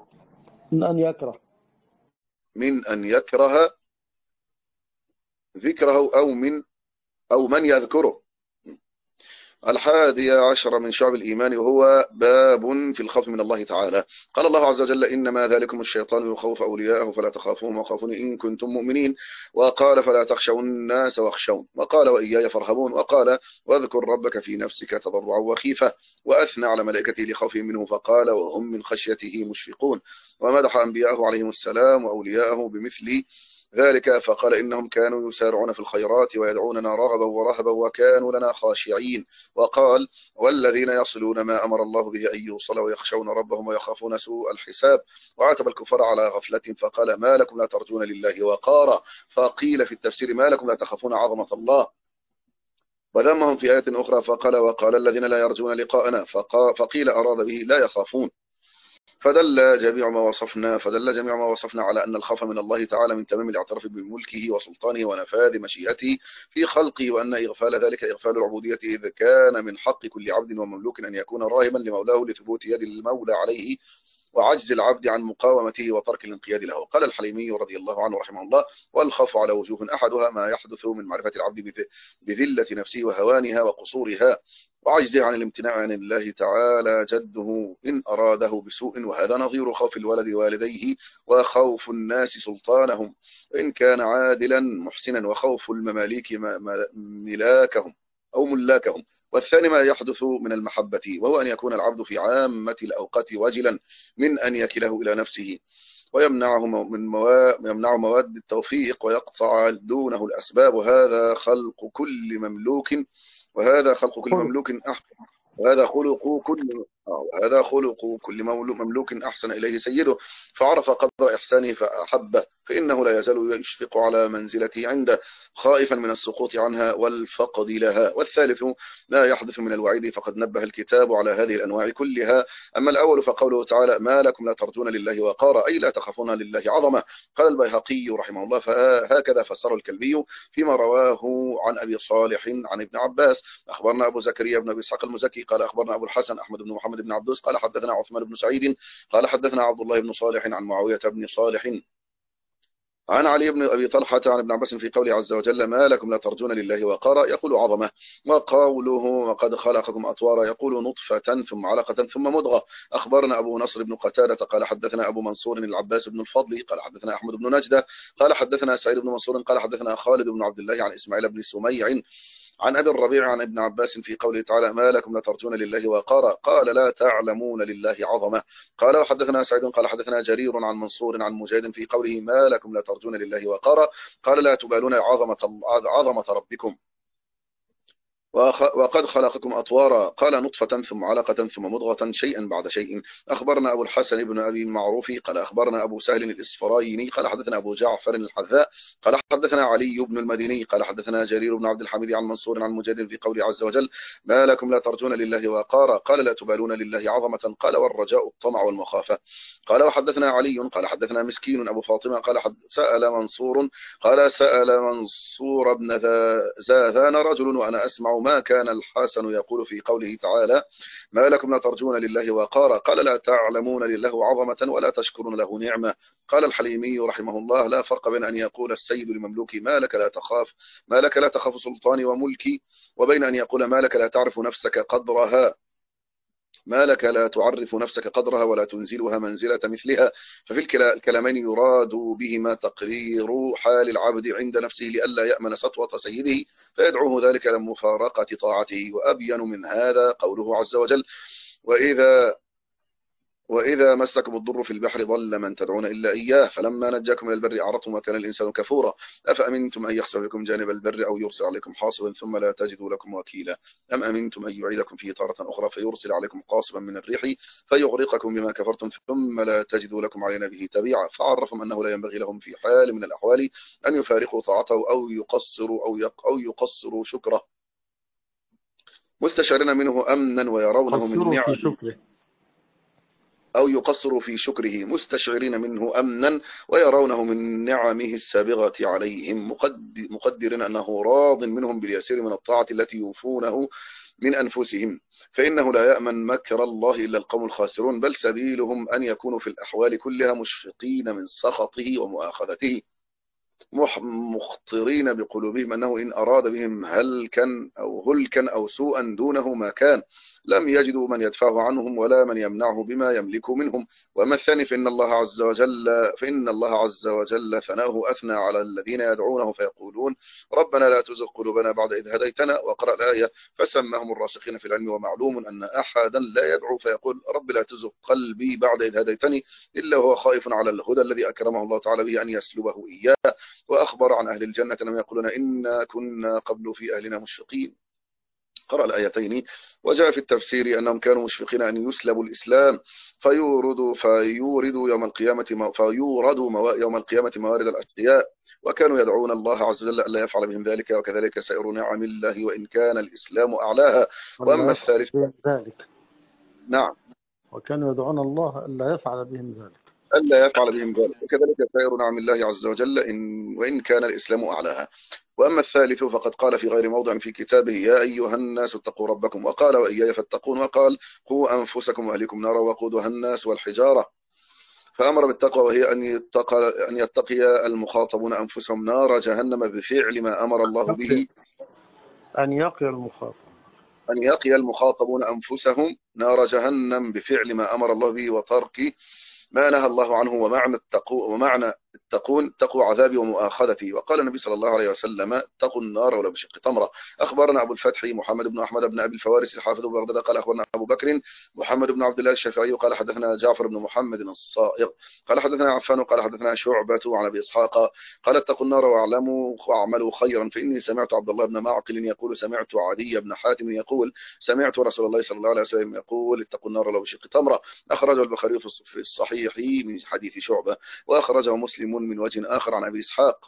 من أن يكره ذكره أو من يذكره. 11 من شعب الإيمان وهو باب في الخوف من الله تعالى. قال الله عز وجل إنما ذلكم الشيطان يخوف أولياءه فلا تخافوهم وخافون إن كنتم مؤمنين وقال فلا تخشوا الناس واخشون وقال وإياي فارهبون وقال واذكر ربك في نفسك تضرعا وخيفة وأثنى على ملائكته لخوفهم منه فقال وهم من خشيته مشفقون ومدح أنبياءه عليهم السلام وأولياءه بمثل ذلك فقال إنهم كانوا يسارعون في الخيرات ويدعوننا رغبا ورهبا وكانوا لنا خاشعين وقال والذين يصلون ما أمر الله به أن يوصل ويخشون ربهم ويخافون سوء الحساب وعاتب الكفار على غفلة فقال ما لكم لا ترجون لله وقارا فقيل في التفسير ما لكم لا تخافون عظمة الله وذمهم في آية أخرى فقال وقال الذين لا يرجون لقاءنا فقيل أراد به لا يخافون. فدل جميع ما وصفنا على أن الخوف من الله تعالى من تمام الاعتراف بملكه وسلطانه ونفاذ مشيئته في خلقه، وأن إغفال ذلك إغفال العبودية، إذ كان من حق كل عبد ومملوك أن يكون راهبا لمولاه لثبوت يد المولى عليه وعجز العبد عن مقاومته وترك الانقياد له. قال الحليمي رضي الله عنه رحمه الله: والخوف على وجوه، أحدها ما يحدث من معرفة العبد بذلة نفسه وهوانها وقصورها وعجزه عن الامتناع عن الله تعالى جده إن أراده بسوء، وهذا نظير خوف الولد والديه وخوف الناس سلطانهم إن كان عادلا محسنا، وخوف المماليك ملاكهم أو ملاكهم. والثاني ما يحدث من المحبة، وهو أن يكون العبد في عامة الأوقات وجلا من أن يكله إلى نفسه ويمنعه يمنع مواد التوفيق ويقطع دونه الأسباب. وهذا خلق كل مملوك أحسن وهذا خلق كل مملوك أحسن إليه سيده فعرف قدر إحسانه فأحبه، فإنه لا يزال يشفق على منزلته عنده خائفا من السقوط عنها والفقد لها. والثالث ما يحدث من الوعيد، فقد نبه الكتاب على هذه الأنواع كلها. أما الأول فقوله تعالى: ما لكم لا ترجون لله وقارا، أي لا تخافون لله عظمة. قال البيهقي رحمه الله: فهكذا فسر الكلبي فيما رواه عن أبي صالح عن ابن عباس: أخبرنا أبو زكريا بن أبي إسحاق المزكي قال أخبرنا أبو الحسن أحمد بن محمد بن عبدوس قال حدثنا عثمان بن سعيد قال حدثنا عبد الله بن صالح عن معاوية بن صالح عن علي بن أبي طلحة عن ابن عباس في قوله عز وجل: ما لكم لا ترجون لله وقارا، يقول عظمة. وقوله: وقد خلقكم أطوارا، يقول نطفة ثم علقة ثم مضغة. أخبرنا أبو نصر بن قتادة قال حدثنا أبو منصور العباس بن الفضل قال حدثنا أحمد بن نجدة قال حدثنا سعيد بن منصور قال حدثنا خالد بن عبد الله عن إسماعيل بن سميع عن أبي الربيع عن ابن عباس في قوله تعالى: ما لكم لا ترجون لله وقارا، قال: لا تعلمون لله عظمة. قال: وحدثنا سعيد قال حدثنا جرير عن منصور عن مجاهد في قوله: ما لكم لا ترجون لله وقارا، قال: لا تبالون عظمة ربكم وقد خلقكم أطوارا، قال: نطفة ثم علقة ثم مضغة شيئا بعد شيء. أخبرنا أبو الحسن بن أبي المعروف قال أخبرنا أبو سهل الإسفرايني قال حدثنا أبو جعفر الحذاء قال حدثنا علي بن المديني قال حدثنا جرير بن عبد الحميد عن منصور عن مجاهد في قوله عز وجل: ما لكم لا ترجون لله وقارا، قال: لا تبالون لله عظمة، قال: والرجاء الطمع والمخافة. قال: وحدثنا علي قال حدثنا مسكين أبو فاطمة قال سأل منصور بن زاذان رجل وأنا أسمع ما كان الحسن يقول في قوله تعالى: ما لكم لا ترجون لله وقارا، قال: لا تعلمون لله عظمة ولا تشكرون له نعمة. قال الحليمي رحمه الله: لا فرق بين أن يقول السيد لمملوكي: ما لك لا تخاف سلطاني وملكي، وبين أن يقول: ما لك لا تعرف نفسك قدرها، ما لك لا تعرف نفسك قدرها ولا تنزلها منزلة مثلها. ففي الكلامين يراد بهما تقرير حال العبد عند نفسه لئلا يأمن سطوة سيده فيدعوه ذلك لمفارقة طاعته. وأبين من هذا قوله عز وجل: وإذا مسكم الضر في البحر ضل من تدعون إلا إياه فلما نجاكم إلى البر أعرضتم وكان الإنسان كفورا أفأمنتم أن يخسف بكم جانب البر أو يرسل عليكم حاصبا ثم لا تجدوا لكم وكيلا أم أمنتم أن يعيدكم فيه تارة أخرى فيرسل عليكم قاصبا من الريح فيغرقكم بما كفرتم ثم لا تجدوا لكم علينا به تبيعا. فعرفهم أنه لا ينبغي لهم في حال من الأحوال أن يفارقوا طاعته أو يقصروا شكره مستشعرين منه أمنا ويرونه من نعم أو يقصروا في شكره مستشعرين منه أمنا ويرونه من نعمه السابغة عليهم مقدرين أنه راض منهم باليسير من الطاعة التي يوفونه من أنفسهم، فإنه لا يأمن مكر الله إلا القوم الخاسرون، بل سبيلهم أن يكونوا في الأحوال كلها مشفقين من سخطه ومؤاخذته مخطرين بقلوبهم أنه إن أراد بهم هلكا أو سوءا دونه ما كان لم يجدوا من يدفعه عنهم ولا من يمنعه بما يملك منهم. وأما الثاني فإن الله عز وجل ثناه أثنى على الذين يدعونه فيقولون: ربنا لا تزغ قلوبنا بعد إذ هديتنا، وقرأ الآية: فسماهم الراسخين في العلم. ومعلوم أن أحدا لا يدعو فيقول: رب لا تزغ قلبي بعد إذ هديتني إلا هو خائف على الهدى الذي أكرمه الله تعالى به أن يسلبه إياه. وأخبر عن أهل الجنة أنهم يقولون: إنا كنا قبل في أهلنا مشفقين قرأ الآيتين. وجاء في التفسير أنهم كانوا مشفقين أن يسلبوا الإسلام فيورد يوم القيامة موارد الأشقياء، وكانوا يدعون الله عز وجل ألا يفعل بهم ذلك، وكذلك سائر نعم الله وإن كان الإسلام أعلاها. ولا وأما يفعل الثالث، بهم ذلك. نعم، وكانوا يدعون الله ألا يفعل بهم ذلك. ألا يفعل بهم ذلك، وكذلك سائر نعم الله عز وجل وإن كان الإسلام أعلاها. وأما الثالث فقد قال في غير موضع في كتابه: يا أيها الناس اتقوا ربكم، وقال: وإياي فاتقون، وقال: قوا أنفسكم وأهليكم نارا وقودها الناس والحجارة. فأمر بالتقوى، وهي أن يتقي المخاطبون أنفسهم نار جهنم بفعل ما أمر الله به. أن يقي المخاطب. أن يقي المخاطبون أنفسهم نار جهنم بفعل ما أمر الله به وترك ما نهى الله عنه. ومعنى التقون تقوى عذابي ومؤاخذتي. وقال النبي صلى الله عليه وسلم: اتقوا النار ولو بشق تمرة. أخبرنا أبو الفتح محمد بن أحمد بن أبي الفوارس الحافظ بغداد قال أخبرنا أبو بكر محمد بن عبد الله الشافعي قال حدثنا جعفر بن محمد الصائغ قال حدثنا عفان قال حدثنا شعبة عن أبي إسحاق قال: اتقوا النار واعملوا خيرا، فإني سمعت عبد الله بن معقل يقول: سمعت عدي بن حاتم يقول: سمعت رسول الله صلى الله عليه وسلم يقول: اتقوا النار لو بشق تمرة. أخرجه البخاري في الصحيح من حديث شعبة، وأخرجه مسلم من وجه آخر عن أبي إسحاق.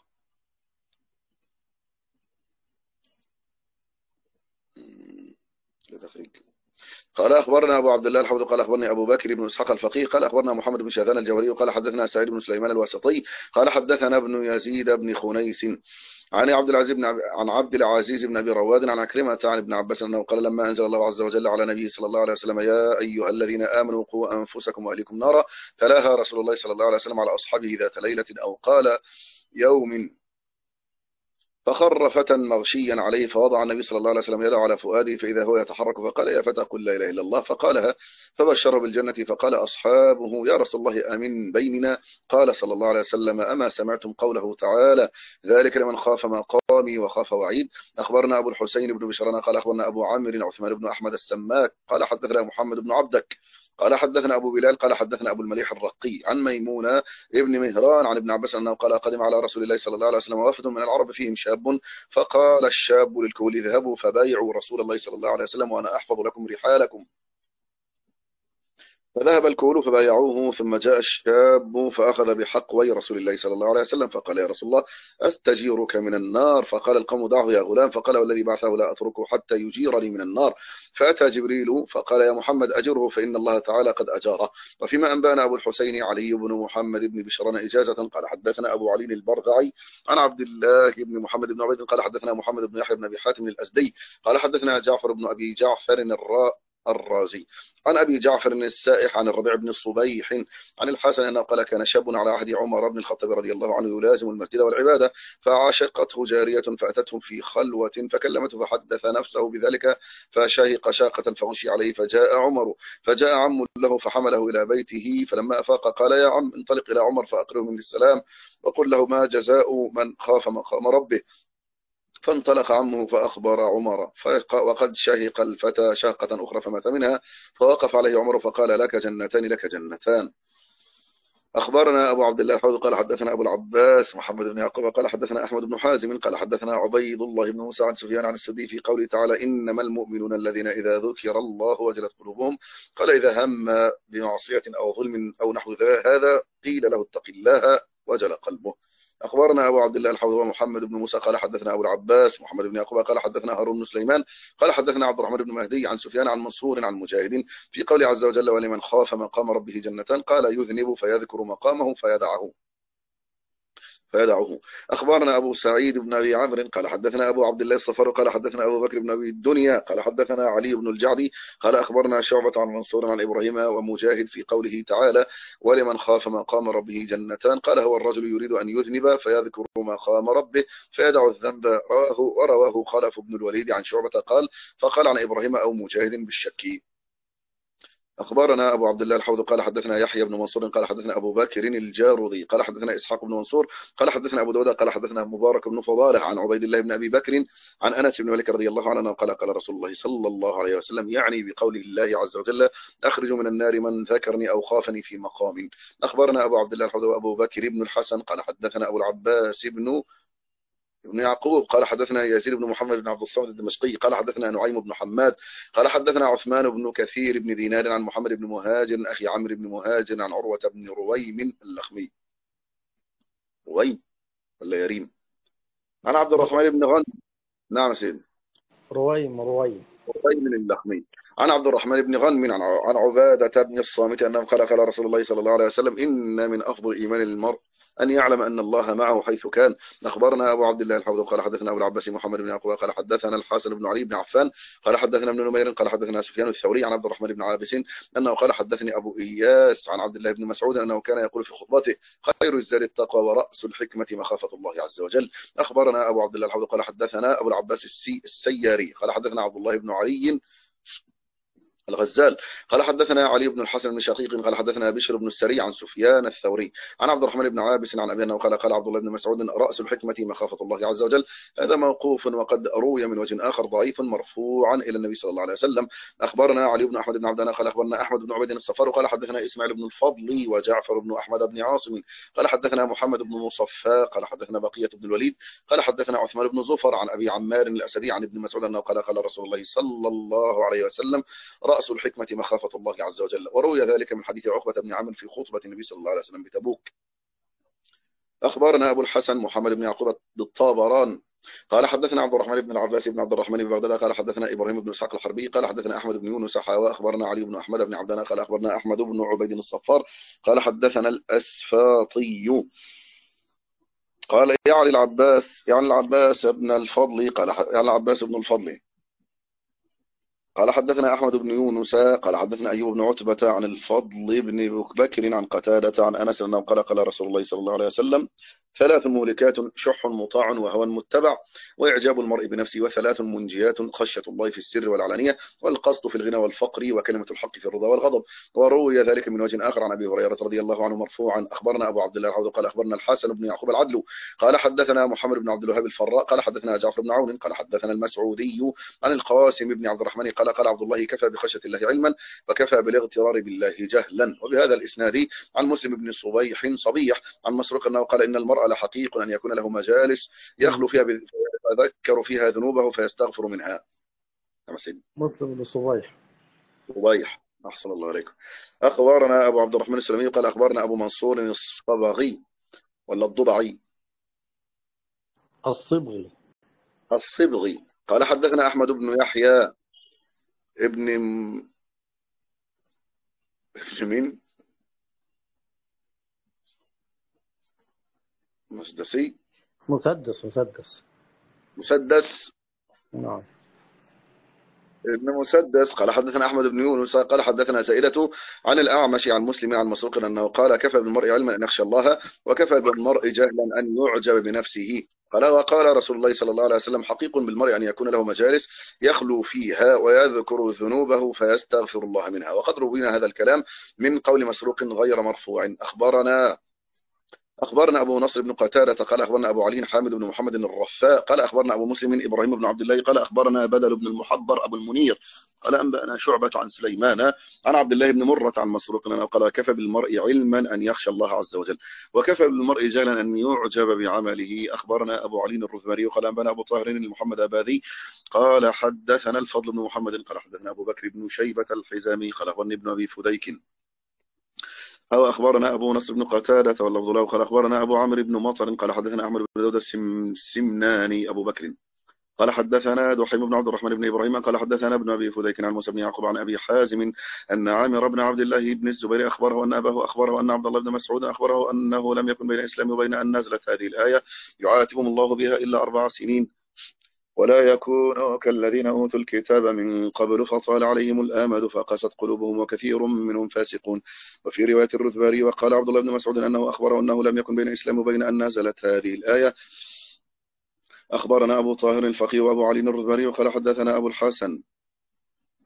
قال أخبرنا أبو عبد الله الحوض قال أخبرني أبو بكر بن إسحاق الفقيه قال أخبرنا محمد بن شاذان الجوهري قال حدثنا سعيد بن سليمان الواسطي قال حدثنا ابن يزيد بن خنيس عن عبد العزيز بن أبي رواد عن عكرمة عن ابن عباس أنه قال: لما أنزل الله عز وجل على نبيه صلى الله عليه وسلم: يا أيها الذين آمنوا قوا أنفسكم وأهليكم نارا، تلاها رسول الله صلى الله عليه وسلم على أصحابه ذات ليلة أو قال يوم، فخر فتى مغشيا عليه، فوضع النبي صلى الله عليه وسلم يده على فؤاده فإذا هو يتحرك، فقال: يا فتى قل لا إله إلا الله، فقالها، فبشره بالجنة. فقال أصحابه: يا رسول الله آمن بيننا. قال صلى الله عليه وسلم: أما سمعتم قوله تعالى: ذلك لمن خاف مقامي وخاف وعيد. أخبرنا أبو الحسين بن بشران قال أخبرنا أبو عامر عثمان بن أحمد السماك قال حدثنا محمد بن عبدك قال حدثنا أبو بلال قال حدثنا أبو المليح الرقي عن ميمونة ابن مهران عن ابن عباس أنه قال: قدم على رسول الله صلى الله عليه وسلم وفد من العرب فيهم شاب، فقال الشاب للكهول: اذهبوا فبايعوا رسول الله صلى الله عليه وسلم وأنا أحفظ لكم رحالكم. فذهب الكهول فبايعوه، ثم جاء الشاب فأخذ بحقوي رسول الله صلى الله عليه وسلم، فقال: يا رسول الله أستجيرك من النار. فقال القوم: دعه يا غلام. فقال: والذي بعثه لا أتركه حتى يجيرني من النار. فأتى جبريل فقال: يا محمد أجره فإن الله تعالى قد أجاره. وفيما أنبانا أبو الحسين علي بن محمد بن بشران إجازة قال حدثنا أبو علي البرغعي عن عبد الله بن محمد بن عبيد قال حدثنا محمد بن يحيى بن أبي حاتم الأزدي قال حدثنا جعفر بن أبي جعفر الرازي عن أبي جعفر السائح عن الربيع بن الصبيح عن الحسن أنه قال: كان شاب على عهد عمر بن الخطاب رضي الله عنه يلازم المسجد والعبادة، فعشقته جارية فأتته في خلوة فكلمته فحدث نفسه بذلك فشهق شاقة فغشي عليه، فجاء عم له فحمله إلى بيته، فلما أفاق قال: يا عم انطلق إلى عمر فأقره منه السلام وقل له: ما جزاء من خاف مقام ربه. فانطلق عمه فأخبر عمر، وقد شهق الفتى شهقة أخرى فمات منها، فوقف عليه عمر فقال: لك جنتان لك جنتان. أخبرنا أبو عبد الله الحوض قال حدثنا أبو العباس محمد بن يعقوب قال حدثنا أحمد بن حازم قال حدثنا عبيد الله بن موسى عن سفيان عن السدي في قوله تعالى: إنما المؤمنون الذين إذا ذكر الله وجلت قلوبهم. قال: إذا هم بمعصية أو ظلم أو نحو هذا قيل له: اتق الله، وجل قلبه. أخبرنا أبو عبد الله الحوض ومحمد بن موسى قال حدثنا أبو العباس محمد بن يعقوب قال حدثنا هارون بن سليمان قال حدثنا عبد الرحمن بن مهدي عن سفيان عن منصور عن مجاهد في قول عز وجل: ولمن خاف مقام ربه جنتان. قال: يذنب فيذكر مقامه فيدعه. أخبرنا أبو سعيد بن أبي عمرو قال حدثنا أبو عبد الله الصفر قال حدثنا أبو بكر بن أبي الدنيا قال حدثنا علي بن الجعدي قال أخبرنا شعبة عن منصور عن إبراهيم ومجاهد في قوله تعالى: ولمن خاف مقام ربه جنتان. قال: هو الرجل يريد أن يذنب فيذكر مقام ربه فيدع الذنب. ورواه خلف بن الوليد عن شعبة قال: فقال عن إبراهيم أو مجاهد بالشك. أخبرنا أبو عبد الله الحوض قال حدثنا يحيى بن منصور قال حدثنا أبو بكر الجارودي قال حدثنا إسحاق بن منصور قال حدثنا أبو داود قال حدثنا مبارك بن فضالة عن عبيد الله بن أبي بكر عن أنس بن مالك رضي الله عنه قال: قال رسول الله صلى الله عليه وسلم، يعني بقول الله عز وجل: أخرج من النار من ذكرني أو خافني في مقام. أخبرنا أبو عبد الله الحوض وأبو بكر بن الحسن قال حدثنا أبو العباس بن بن يعقوب قال حدثنا يزيد بن محمد بن عبد الصمد الدمشقي قال حدثنا نعيم بن حماد قال حدثنا عثمان بن كثير بن دينار عن محمد بن مهاجر أخي عمرو بن مهاجر عن عروة بن رويم اللخمي. رويم ولا يريم؟ عن عبد الرحمن بن غنم. نعم سيدي. رويم. رويم اللخمي. عن عبد الرحمن بن غنم عن عبادة بن الصامت أنه قال رسول الله صلى الله عليه وسلم إن من أفضل إيمان المرء أن يعلم أن الله معه حيث كان. أخبرنا أبو عبد الله الحوض قال حدثنا أبو العباس محمد بن يعقوب قال حدثنا الحسن بن علي بن عفان قال حدثنا ابن نمير قال حدثنا سفيان الثوري عن عبد الرحمن بن عابس أنه قال حدثني أبو إياس عن عبد الله بن مسعود أنه كان يقول في خطبته خير الزاد التقوى ورأس الحكمة مخافة الله عز وجل. أخبرنا أبو عبد الله الحوض قال حدثنا أبو العباس السياري قال حدثنا عبد الله بن علي الغزال قال حدثنا علي بن الحسن بن شقيق قال حدثنا بشر بن السري عن سفيان الثوري عن عبد الرحمن بن عابس عن أبي أنه قال عبد الله بن مسعود رأس الحكمة مخافة الله عز وجل. هذا موقوف وقد روي من وجه آخر ضعيف مرفوعا إلى النبي صلى الله عليه وسلم. أخبرنا علي بن أحمد بن عبدنا قال أخبرنا أحمد بن عبيد الصفار قال حدثنا إسماعيل بن الفضل وجعفر بن أحمد بن عاصم قال حدثنا محمد بن مصفى قال حدثنا بقية بن الوليد قال حدثنا عثمان بن زفر عن أبي عمار الأسدي عن ابن مسعود أنه قال رسول الله صلى الله عليه وسلم رأس الحكمة مخافة الله عز وجل. وروي ذلك من حديث عقبة بن عامر في خطبة النبي صلى الله عليه وسلم بتبوك. أخبرنا أبو الحسن محمد بن يعقوب الطابران قال حدثنا عبد الرحمن بن العباس بن عبد الرحمن بن بغداد قال حدثنا إبراهيم بن إسحاق الحربي قال حدثنا أحمد بن يونس وأخبرنا علي بن أحمد بن عبدنا قال أخبرنا أحمد بن عبيد الصفار قال حدثنا الأسفاطي قال يعني العباس بن الفضل قال يعني العباس بن الفضل قال حدثنا أحمد بن يونس قال حدثنا أيوب بن عتبة عن الفضل بن بكر عن قتادة عن أنس أنه قال رسول الله صلى الله عليه وسلم ثلاث مهلكات شح مطاع وهوى متبع وإعجاب المرء بنفسه وثلاث منجيات خشية الله في السر والعلانية والقصد في الغنى والفقر وكلمة الحق في الرضا والغضب. وروي ذلك من وجه آخر عن أبي هريرة رضي الله عنه مرفوعا. أخبرنا أبو عبد الله الحوض قال أخبرنا الحسن بن يعقوب العدل قال حدثنا محمد بن عبد الوهاب الفراء قال حدثنا جعفر بن عون قال حدثنا المسعودي عن القاسم بن عبد الرحمن قال عبد الله كفى بخشية الله علما وكفى بالاغترار بالله جهلا. وبهذا الإسناد عن مسلم بن صبيح عن مسروق أنه قال إن المرء لحقيق أن يكون له مجالس يخلو فيها فيذكر فيها ذنوبه فيستغفر منها. مسلم بن صبيح. أحسن الله عليكم. أخبرنا أبو عبد الرحمن السلمي قال أخبرنا أبو منصور الصبغي ولا الضبعي الصبغي قال حدثنا أحمد بن يحيى ابن مين مسدس نعم ابن مسدس قال حدثنا أحمد بن يونس قال حدثنا سائلته عن الأعمش عن مسلم عن مسروق أنه قال كفى بالمرء علما أن يخشى الله وكفى بالمرء جهلا أن يعجب بنفسه. وقال رسول الله صلى الله عليه وسلم حقيق بالمرء أن يكون له مجالس يخلو فيها ويذكر ذنوبه فيستغفر الله منها. وقد روينا هذا الكلام من قول مسروق غير مرفوع. أخبرنا أبو نصر بن قتادة قال أخبرنا أبو علي حامد بن محمد الرفاء قال أخبرنا أبو مسلم إبراهيم بن عبد الله قال أخبرنا بدل بن المحبر أبو المنير قال أنبأنا شعبة عن سليمان عن عبد الله بن مرة عن مسروق قال كفى بالمرء علما أن يخشى الله عز وجل وكفى بالمرء جهلا أن يعجب بعمله. أخبرنا أبو علي الرثمري قال أنبأنا أبو طاهر المحمد أباذي قال حدثنا الفضل بن محمد قال حدثنا أبو بكر بن شيبة الحزامي قال أخبرني ابن أبي فديك أو أخبرنا أبو نصر بن قتادة واللفظ له قال أخبرنا أبو عمرو بن مطر قال حدثنا أحمد بن داود السمناني أبو بكر قال حدثنا دحيم بن عبد الرحمن بن إبراهيم قال حدثنا ابن أبي فديك عن موسى بن يعقوب عن أبي حازم أن عامر بن عبد الله بن الزبير أخبره أن أباه أخبره أن عبد الله بن مسعود أخبره أنه لم يكن بين الإسلام وبين أن نزلت هذه الآية يعاتبهم الله بها إلا 4 سنين ولا يكونوا كالذين أوتوا الكتاب من قبل فطال عليهم الآمد فقست قلوبهم وكثير منهم فاسقون. وفي رواية الرثباري وقال عبد الله بن مسعود أنه أخبره أنه لم يكن بين الإسلام وبين أن نزلت هذه الآية. أخبرنا أبو طاهر الفقيه وأبو علي الرثباري وقال حدثنا أبو الحسن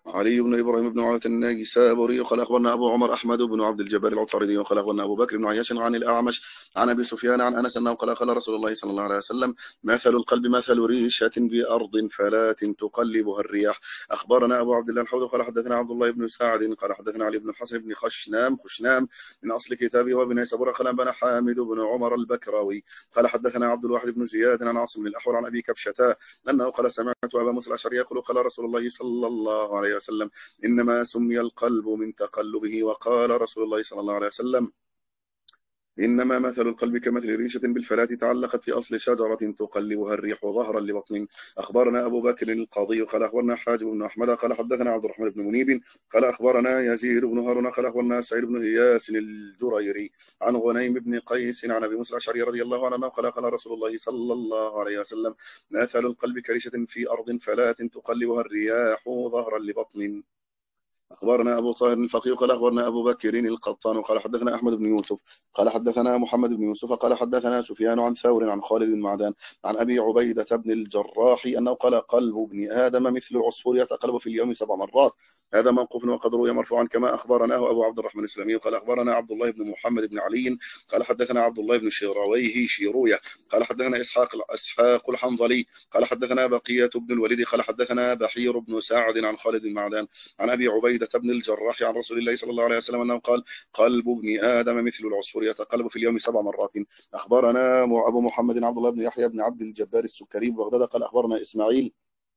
علي بن إبراهيم بن عوة النيسابوري قال أخبرنا أبو عمر أحمد بن عبد الجبار العطاردي قال أخبرنا أبو بكر بن عياش عن الأعمش عن أبي سفيان عن أنس أنه قال رسول الله صلى الله عليه وسلم مثل القلب مثل ريشة بأرض فلات تقلبها الرياح. أخبرنا أبو عبد الله الحوض قال حدثنا عبد الله بن سعد قال حدثنا علي بن الحسن بن خشنام من أصل كتابه وابن نيسابور قال أنبأنا حامد بن عمر البكراوي قال حدثنا عبد الواحد بن زياد عن عاصم الأحول عن أبي كبشة أنه قال سمعت أبا موسى الأشعري يقول قال رسول الله صلى الله عليه وسلم إنما سمي القلب من تقلبه. وقال رسول الله صلى الله عليه وسلم إنما مثل القلب كمثل ريشة بالفلاة تعلقت في أصل شجرة تقلبها الريح ظهرا لبطن. أخبرنا أبو بكر القاضي قال أخبرنا حاجب بن أحمد قال حدثنا عبد الرحمن بن منيب قال أخبرنا يزيد بن هارون قال أخبرنا سعيد بن إياس الجريري عن غنيم بن قيس عن أبي موسى الأشعري رضي الله عنه قال رسول الله صلى الله عليه وسلم مثل القلب كريشة في أرض فلاة تقلبها الرياح ظهرا لبطن. أخبرنا أبو طاهر الفقيه قال أخبرنا أبو بكر القطان قال حدثنا أحمد بن يوسف قال حدثنا محمد بن يوسف قال حدثنا سفيان عن ثور عن خالد بن معدان عن أبي عبيدة بن الجراح أنه قال قلب ابن آدم مثل العصفور يتقلب في اليوم 7 مرات. هذا موقوف وقد روي مرفوعا كما أخبرناه أبو عبد الرحمن الإسلامي قال أخبرنا عبد الله بن محمد بن علي قال حدثنا عبد الله بن شيرويه قال حدثنا إسحاق الحنظلي قال حدثنا بقية بن الوليد قال حدثنا بحير بن ساعد عن خالد بن معدان عن أبي عبيدة بن الجراح عن رسول الله صلى الله عليه وسلم أنه قال قلب ابن آدم مثل العصفور يتقلب في اليوم 7 مرات. أخبرنا أبو محمد عبد الله بن يحيى بن عبد الجبار السكري ببغداد قال أخبرنا إسماعيل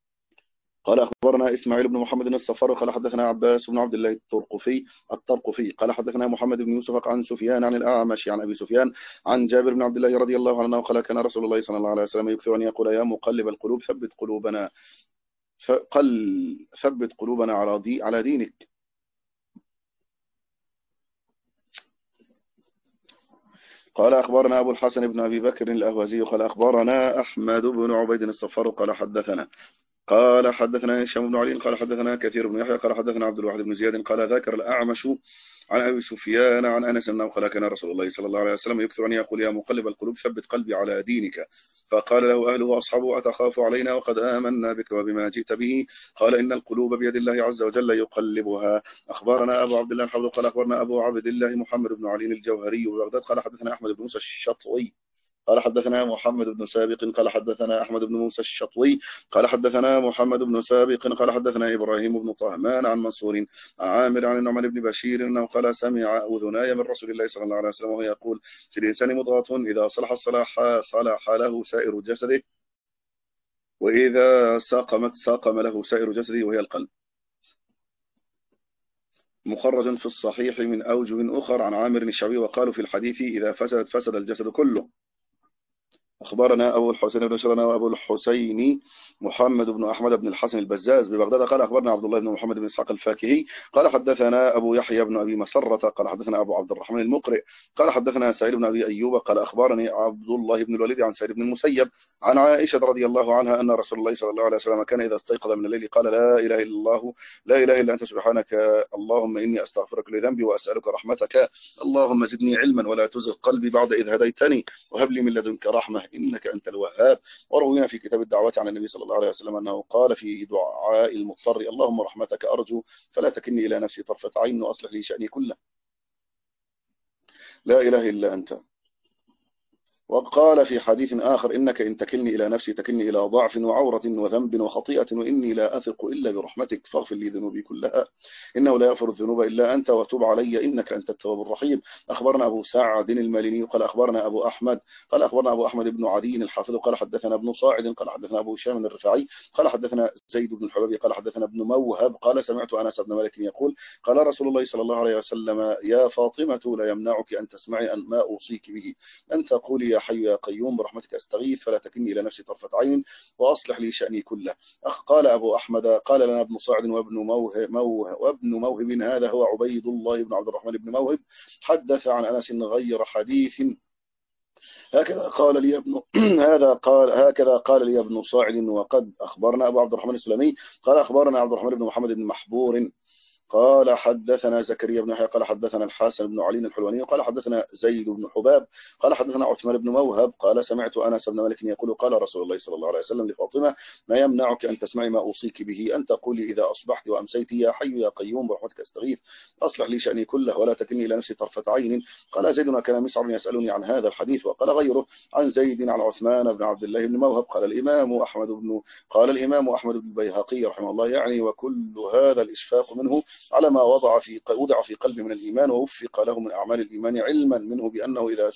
بن محمد الصفار قال حدثنا عباس بن عبد الله الطرقفي قال حدثنا محمد بن يوسف عن سفيان عن الأعمش عن أبي سفيان عن جابر بن عبد الله رضي الله عنه قال كان رسول الله صلى الله عليه وسلم يكثر أن يقول يا مقلب القلوب ثبت قلوبنا على دينك. قال أخبرنا أبو الحسن بن أبي بكر الأهوازي قال أخبرنا أحمد بن عبيد الصفار قال حدثنا هشام بن علي قال حدثنا كثير بن يحيى قال حدثنا عبد الواحد بن زياد قال ذكر الأعمش عن أبي سفيان عن أنس أنه قال كان رسول الله صلى الله عليه وسلم يكثر أن يقول يا مقلب القلوب ثبت قلبي على دينك. فقال له أهله وأصحابه أتخاف علينا وقد آمنا بك وبما جئت به؟ قال إن القلوب بيد الله عز وجل يقلبها. أخبرنا أبو عبد الله الحوض قال أخبرنا أبو عبد الله محمد بن علي الجوهري ببغداد قال حدثنا أحمد بن موسى الشطوي قال حدثنا محمد بن سابق قال حدثنا أحمد بن موسى الشطوي قال حدثنا محمد بن سابق قال حدثنا إبراهيم بن طهمان عن منصور عن عامر عن النعمان بن بشير أنه قال سمع أذناي من رسول الله صلى الله عليه وسلم وهو يقول في الإنسان مضغة إذا صلح له سائر جسده وإذا ساقم له سائر جسده وهي القلب. مخرج في الصحيح من أوجه أخر عن عامر الشعبي وقالوا في الحديث إذا فسد الجسد كله. أخبرنا أبو الحسين بن شرنا وأبو الحسين محمد بن أحمد بن الحسن البزاز ببغداد قال أخبرنا عبد الله بن محمد بن إسحاق الفاكهي قال حدثنا أبو يحيى بن أبي مسرة قال حدثنا أبو عبد الرحمن المقرئ قال حدثنا سعيد بن أبي أيوب قال أخبرني عبد الله بن الوليد عن سعيد بن المسيب عن عائشة رضي الله عنها أن رسول الله صلى الله عليه وسلم كان إذا استيقظ من الليل قال لا إله إلا الله لا إله إلا أنت سبحانك اللهم إني أستغفرك لذنبي وأسألك رحمتك اللهم زدني علما ولا تزغ قلبي بعد إذ هديتني وهب لي من لدنك رحمة إنك أنت الوهاب. وروينا في كتاب الدعوات عن النبي صلى الله عليه وسلم أنه قال في دعاء المضطر اللهم رحمتك أرجو فلا تكلني إلى نفسي طرفة عين وأصلح لي شأني كله لا إله إلا أنت. وقال في حديث آخر إنك إن تكلني إلى نفسي تكلني إلى ضعف وعورة وذنب وخطيئة وإني لا أثق إلا برحمتك فاغفر لي ذنوبي كلها إنه لا يغفر الذنوب إلا أنت وتب علي إنك أنت التواب الرحيم. أخبرنا أبو سعد الماليني قال أخبرنا أبو أحمد بن عدي الحافظ قال حدثنا ابن صاعد قال حدثنا أبو هشام الرفاعي قال حدثنا زيد بن الحبابي قال حدثنا ابن موهب قال سمعت أنس بن مالك يقول قال رسول الله صلى الله عليه وسلم يا فاطمة لا يمنعك أن تسمعي أن ما أوصيك به أن تقولي يا حي يا قيوم برحمتك أستغيث فلا تكلني إلى نفسي طرفة عين وأصلح لي شأني كله. قال أبو أحمد قال لنا ابن صاعد وابن موهب هذا هو عبيد الله بن عبد الرحمن بن موهب حدث عن أنس غير حديث هكذا قال لي ابن هكذا قال لي ابن صاعد. وقد أخبرنا أبو عبد الرحمن السلمي قال أخبرنا عبد الرحمن بن محمد بن محبور قال حدثنا زكريا بن يحيى قال حدثنا الحسن بن علي الحلواني قال حدثنا زيد بن حباب قال حدثنا عثمان بن موهب قال سمعت أنس بن مالك يقول قال رسول الله صلى الله عليه وسلم لفاطمة ما يمنعك أن تسمعي ما أوصيك به أن تقولي إذا أصبحت وأمسيت يا حي يا قيوم برحمتك أستغيث أصلح لي شأني كله ولا تكلني إلى نفسي طرفة عين. قال زيد كان مسعر يسألني عن هذا الحديث وقال غيره عن زيد عن عثمان بن عبد الله بن موهب قال الإمام أحمد بن البيهقي رحمه الله يعني وكل هذا الإشفاق منه على ما وضع في قلبه من الإيمان ووفق له من أعمال الإيمان علما منه بأنه إذا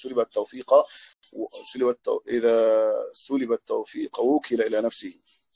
سلب التوفيق وكل إلى نفسه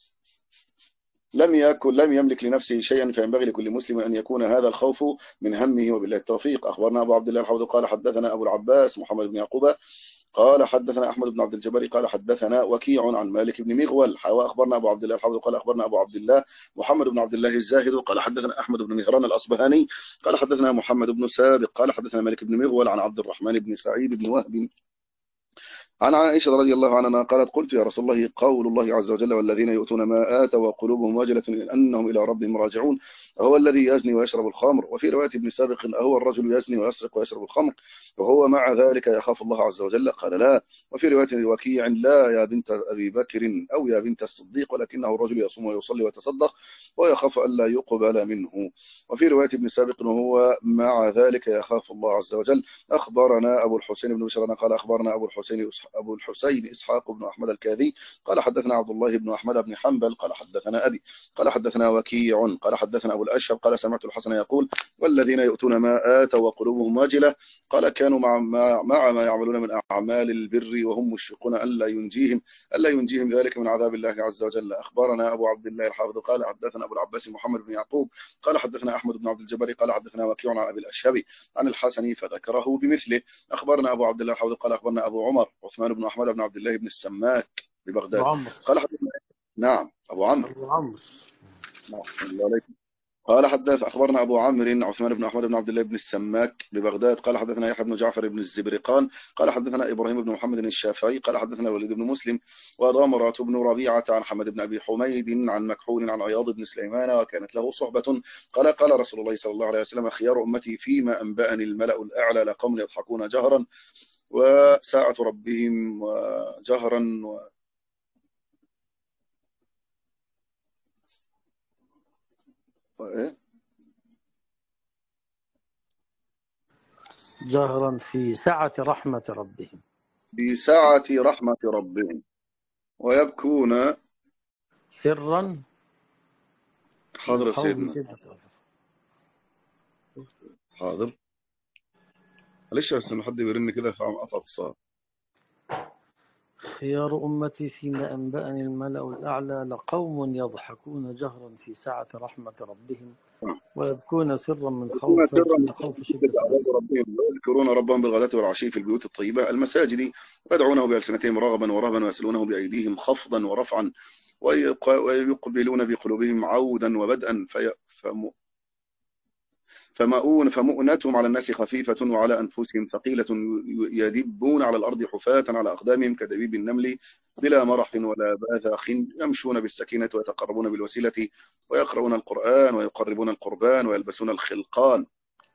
لم يملك لنفسه شيئا فينبغي لكل مسلم أن يكون هذا الخوف من همه وبالله التوفيق. أخبرنا أبو عبد الله الحوض قال حدثنا أبو العباس محمد بن يعقوب قال حدثنا أحمد بن عبد الجبار قال حدثنا وكيع عن مالك بن مغول وأخبرنا أبو عبد الله الحوض قال أخبرنا أبو عبد الله محمد بن عبد الله الزاهد قال حدثنا أحمد بن مهران الأصبهاني قال حدثنا محمد بن سابق قال حدثنا مالك بن مغول عن عبد الرحمن بن سعيد بن وهب عن عائشة رضي الله عنها قالت قلت يا رسول الله قول الله عز وجل والذين يؤتون ما آتوا وقلوبهم وجلة أنهم إلى ربهم راجعون هو الذي يزني ويشرب الخمر وفي رواية ابن سابق أهو الرجل يزني ويسرق ويشرب الخمر وهو مع ذلك يخاف الله عز وجل قال لا. وفي رواية وكيع لا يا بنت أبي بكر أو يا بنت الصديق ولكنه الرجل يصوم ويصلي ويتصدق ويخاف ألا يقبل منه. وفي رواية ابن سابق وهو مع ذلك يخاف الله عز وجل. أخبرنا أبو الحسين بن بشر قال أخبرنا أبو الحسين إسحاق بن أحمد الكاذي قال حدثنا عبد الله بن أحمد بن حنبل قال حدثنا أبي قال حدثنا وكيع قال حدثنا أبو الأشهب قال سمعت الحسن يقول والذين يؤتون ما آتوا وقلوبهم واجلة قال كانوا مع ما يعملون من أعمال البر وهم مشفقون ألا ينجيهم ذلك من عذاب الله عز وجل. أخبرنا أبو عبد الله الحافظ قال حدثنا أبو العباس محمد بن يعقوب قال حدثنا أحمد بن عبد الجبار قال حدثنا وكيع عن أبي الأشهب عن الحسن فذكره بمثله. أخبرنا أبو عبد الله الحافظ قال أخبرنا أبو عمر عثمان بن أحمد بن عبد الله بن السماك ببغداد قال حدثنا نعم أبو عمرو نعم الله عليكم قال حدث أخبرنا أبو عمرو عثمان بن أحمد بن عبد الله بن السماك ببغداد قال حدثنا يحيى بن جعفر بن الزبرقان قال حدثنا إبراهيم بن محمد الشافعي قال حدثنا الوليد بن مسلم وضمرة بن ربيعة عن حمد بن أبي حميد عن مكحول عن عياض بن سليمان وكانت له صحبة قال رسول الله صلى الله عليه وسلم خيار أمتي فيما أنبأني الملأ الأعلى لقوم يضحكون جهرا وساعة ربهم جهرا جهرا في سعة رحمة ربهم بسعة رحمة ربهم ويبكون سرا حاضر يا سيدنا حاضر معلش بس حد بيرن كده فعم قطع اتصال. خيار أمتي فيما أنبأني الملأ الأعلى لقوم يضحكون جهرا في سعة رحمة ربهم ويبكون سرا من خوف شدة عذاب ربهم ويذكرون ربهم بالغداة والعشي في البيوت الطيبة المساجد ويدعونه بألسنتهم رغبا ورهبا ويسألونه بأيديهم خفضا ورفعا ويقبلون بقلوبهم عودا وبدءا فمؤنتهم على الناس خفيفة وعلى أنفسهم ثقيلة يدبون على الأرض حفاة على أقدامهم كدبيب النمل بلا مرح ولا باذخ يمشون بالسكينة ويتقربون بالوسيلة ويقرؤون القرآن ويقربون القربان ويلبسون الخلقان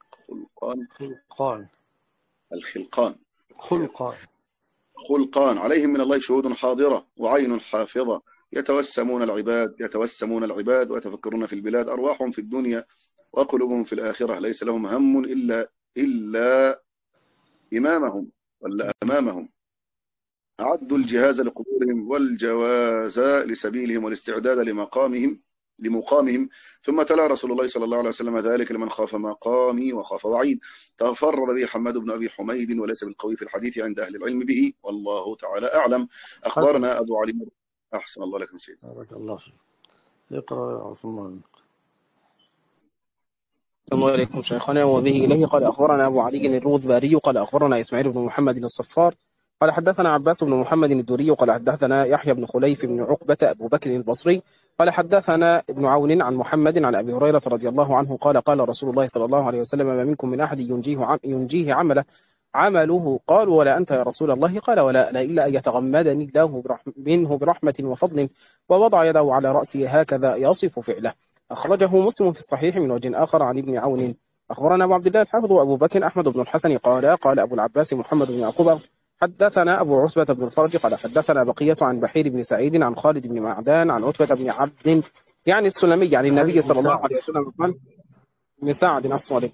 عليهم من الله شهود حاضرة وعين حافظة يتوسمون العباد ويتفكرون في البلاد أرواحهم في الدنيا وقلوبهم في الآخرة ليس لهم هم إلا إمامهم ولا أمامهم أعدوا الجهاز لقبورهم والجواز لسبيلهم والاستعداد لمقامهم ثم تلا رسول الله صلى الله عليه وسلم ذلك لمن خاف مقامي وخاف وعيد تفرد به حماد بن أبي حميد وليس بالقوي في الحديث عند أهل العلم به والله تعالى أعلم. أخبرنا أبو علي أحسن الله لكم سيد بارك الله فيك اقرأ يا عثمان. السلام عليكم شيخنا وبه إليه قال أخبرنا أبو علي الروذباري قال أخبرنا إسماعيل بن محمد الصفار قال حدثنا عباس بن محمد الدوري قال حدثنا يحيى بن خليف بن عقبة أبو بكر البصري قال حدثنا ابن عون عن محمد عن أبي هريرة رضي الله عنه قال رسول الله صلى الله عليه وسلم ما منكم من أحد ينجيه عمله قالوا ولا أنت يا رسول الله قال ولا إلا أن يتغمدني الله منه برحمة وفضل ووضع يده على رأسه هكذا يصف فعله أخرجه مسلم في الصحيح من وجه آخر عن ابن عون. أخبرنا أبو عبد الله الحافظ أبو بكر أحمد بن الحسن قال أبو العباس محمد بن يعقوب حدثنا أبو عتبة بن الفرج قال حدثنا بقية عن بحير بن سعيد عن خالد بن معدان عن عتبة بن عبد يعني السلمي عن النبي صلى الله عليه وسلم قال بن سعد أصله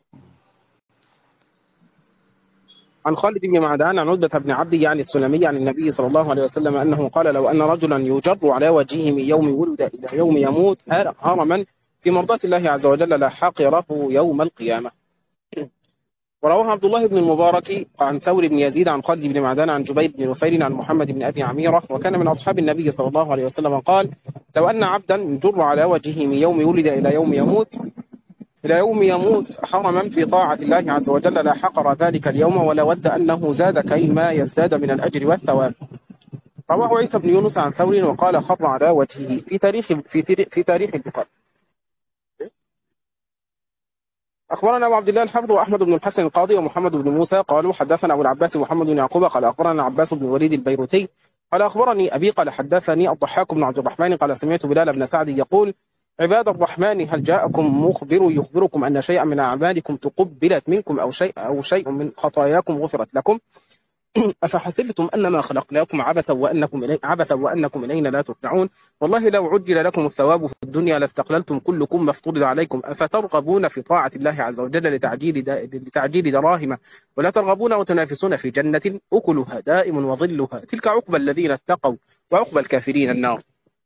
عن خالد بن معدان عن عتبة بن عبد يعني السلمي عن النبي صلى الله عليه وسلم أنه قال لو أن رجلا يجر على وجهه من يوم ولد إلى يوم يموت هرما في مرضاة الله عز وجل لحقره يوم القيامة. ورواه عبد الله بن المبارك عن ثور بن يزيد عن خالد بن معدان عن جبير بن نفير عن محمد بن أبي عميرة وكان من أصحاب النبي صلى الله عليه وسلم قال لو أن عبدا يجر على وجهه من يوم ولد إلى يوم يموت حرما في طاعة الله عز وجل لا حقر ذلك اليوم ولا ود أنه زاد كيما يزداد من الأجر والثواب. رواه عيسى بن يونس عن ثور وقال خر على وجهه في تاريخ البخاري. أخبرنا أبو عبد الله الحافظ وأحمد بن الحسن القاضي ومحمد بن موسى قالوا حدثنا أبو العباس محمد بن يعقوب قال أخبرنا عباس بن الوليد البيروتي قال أخبرني أبي قال حدثني الضحاك بن عبد الرحمن قال سمعت بلال بن سعد يقول عباد الرحمن هل جاءكم مخبر يخبركم أن شيئا من أعمالكم تقبلت منكم أو شيء من خطاياكم غفرت لكم أفحسبتم أنما خلقناكم عبثا وأنكم إلينا لا ترجعون والله لو عجل لكم الثواب في الدنيا لاستقللتم كلكم ما افترض عليكم أفترغبون في طاعة الله عز وجل لتعجيل دراهم ولا ترغبون وتنافسون في جنة أكلها دائم وظلها تلك عقبى الذين اتقوا وعقبى الكافرين النار.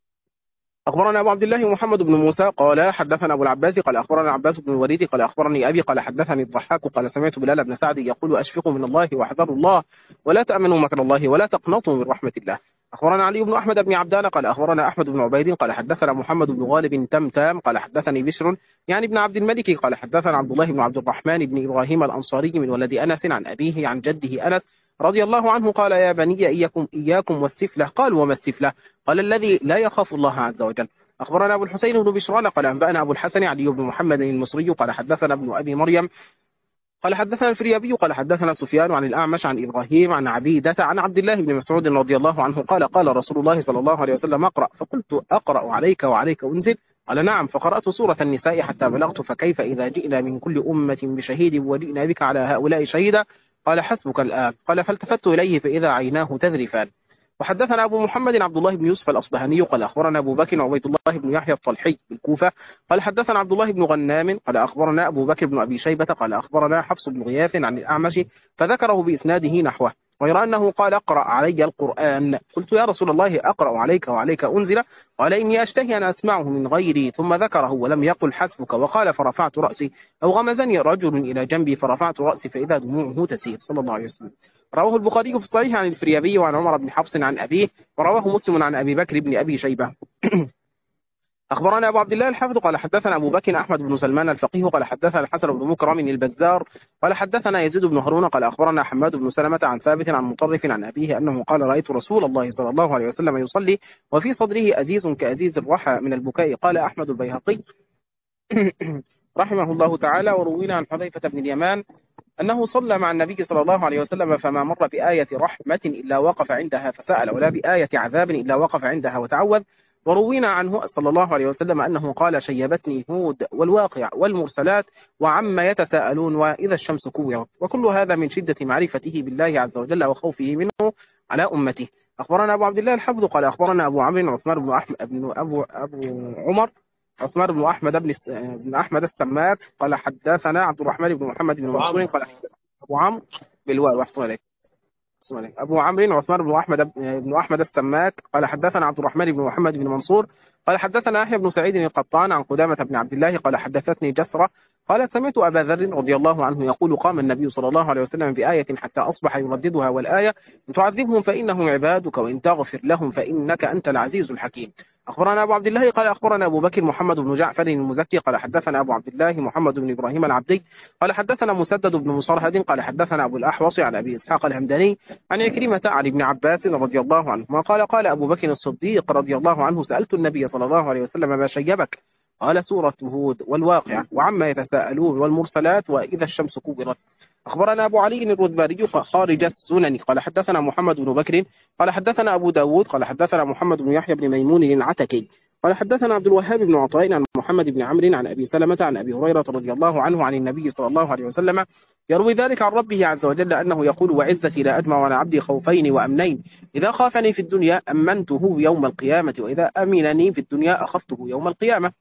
أخبرنا أبو عبد الله محمد بن موسى قال حدثنا أبو العباس قال أخبرنا عباس بن الوليد قال أخبرني أبي قال حدثني الضحاك قال سمعت بلال بن سعد يقول أشفقوا من الله واحذروا الله ولا تأمنوا مكر الله ولا تقنطوا من رحمة الله. أخبرنا علي بن أحمد بن عبدان قال أخبرنا أحمد بن عبيد قال حدثنا محمد بن غالب تمتام قال حدثني بشر يعني ابن عبد الملك قال حدثنا عبد الله بن عبد الرحمن بن إبراهيم الأنصاري من ولد أنس عن أبيه عن جده أنس رضي الله عنه قال يا بني إياكم والسفلة قالوا وما السفلة قال الذي لا يخاف الله عز وجل. أخبرنا أبو الحسين بن بشران قال أنبأنا أبو الحسن علي بن محمد المصري قال حدثنا ابن أبي مريم قال حدثنا الفريابي قال حدثنا سفيان عن الأعمش عن إبراهيم عن عبيدة عن عبد الله بن مسعود رضي الله عنه قال قال رسول الله صلى الله عليه وسلم اقرأ فقلت أقرأ عليك وعليك أنزل قال نعم فقرأت سورة النساء حتى بلغت فكيف إذا جئنا من كل أمة بشهيد وجئنا بك على هؤلاء شهيدا قال حسبك الآن قال فالتفت إليه فإذا عيناه تذرفان. وحدثنا أبو محمد عبد الله بن يوسف الأصبهاني قال أخبرنا أبو بكر وعبيد الله بن يحيى الطلحي بالكوفة قال حدثنا عبد الله بن غنام قال أخبرنا أبو بكر بن أبي شيبة قال أخبرنا حفص بن غياث عن الأعمش فذكره بإسناده نحوه غير أنه قال اقرأ علي القرآن قلت يا رسول الله أقرأ عليك وعليك أنزل قال إني أشتهي أن أسمعه من غيري ثم ذكره ولم يقل حسبك وقال فرفعت رأسي أو غمزني رجل إلى جنبي فرفعت رأسي فإذا دموعه تسيل صلى الله عليه وسلم. رواه البخاري في الصحيح عن الفريابي وعن عمر بن حفص عن أبيه ورواه مسلم عن أبي بكر بن أبي شيبة. أخبرنا أبو عبد الله الحافظ قال حدثنا أبو بكر أحمد بن سلمان الفقيه قال حدثنا الحسن بن مكرم البزار قال حدثنا يزيد بن هارون قال أخبرنا حماد بن سلمة عن ثابت عن مطرف عن أبيه أنه قال رأيت رسول الله صلى الله عليه وسلم يصلي وفي صدره أزيز كأزيز الرحى من البكاء. قال أحمد البيهقي رحمه الله تعالى وروينا عن حذيفة بن اليمان أنه صلى مع النبي صلى الله عليه وسلم فما مر بآية رحمة إلا وقف عندها فسأل ولا بآية عذاب إلا وقف عندها وتعوذ. وروينا عنه صلى الله عليه وسلم أنه قال شيبتني هود والواقع والمرسلات وعما يتساءلون وإذا الشمس كورت وكل هذا من شدة معرفته بالله عز وجل وخوفه منه على أمته. أخبرنا أبو عبد الله الحافظ قال أخبرنا أبو عمرو عثمان بن أبو أحمد بن أحمد السماك قال حدثنا عبد الرحمن بن محمد بن منصور قال أبو عمرو بالواو وحصل عليك أبو عمرو عثمان بن أحمد السماك قال حدثنا عبد الرحمن بن محمد بن منصور قال حدثنا يحيى بن سعيد القطان عن قدامة بن عبد الله قال حدثتني جسرة قال سمعت أبا ذر رضي الله عنه يقول قام النبي صلى الله عليه وسلم بآية حتى أصبح يرددها والآية إن تعذبهم فإنهم عبادك وإن تغفر لهم فإنك أنت العزيز الحكيم. أخبرنا أبو عبد الله قال أخبرنا أبو بكر محمد بن جعفر المزكي قال حدثنا أبو عبد الله محمد بن إبراهيم العبدي قال حدثنا مسدد بن مصرهد قال حدثنا أبو الأحوص عن أبي إسحاق الهمداني عن عكرمة عن ابن عباس رضي الله عنهما قال أبو بكر الصديق رضي الله عنه سألت النبي صلى الله عليه وسلم ما شيبك قال سورة هود والواقع وعما يتساءلون والمرسلات وإذا الشمس كورت. أخبرنا أبو علي الرذباري خارج السنن قال حدثنا محمد بن بكر قال حدثنا أبو داود قال حدثنا محمد بن يحيى بن ميمون العتكي قال حدثنا عبد الوهاب بن عطاء عن محمد بن عمرو عن أبي سلمة عن أبي هريرة رضي الله عنه عن النبي صلى الله عليه وسلم يروي ذلك عن ربه عز وجل أنه يقول: وعزتي لا أجمع على عبدي خوفين وأمنين، إذا خافني في الدنيا أمنته يوم القيامة، وإذا أمنني في الدنيا أخفته يوم القيامة.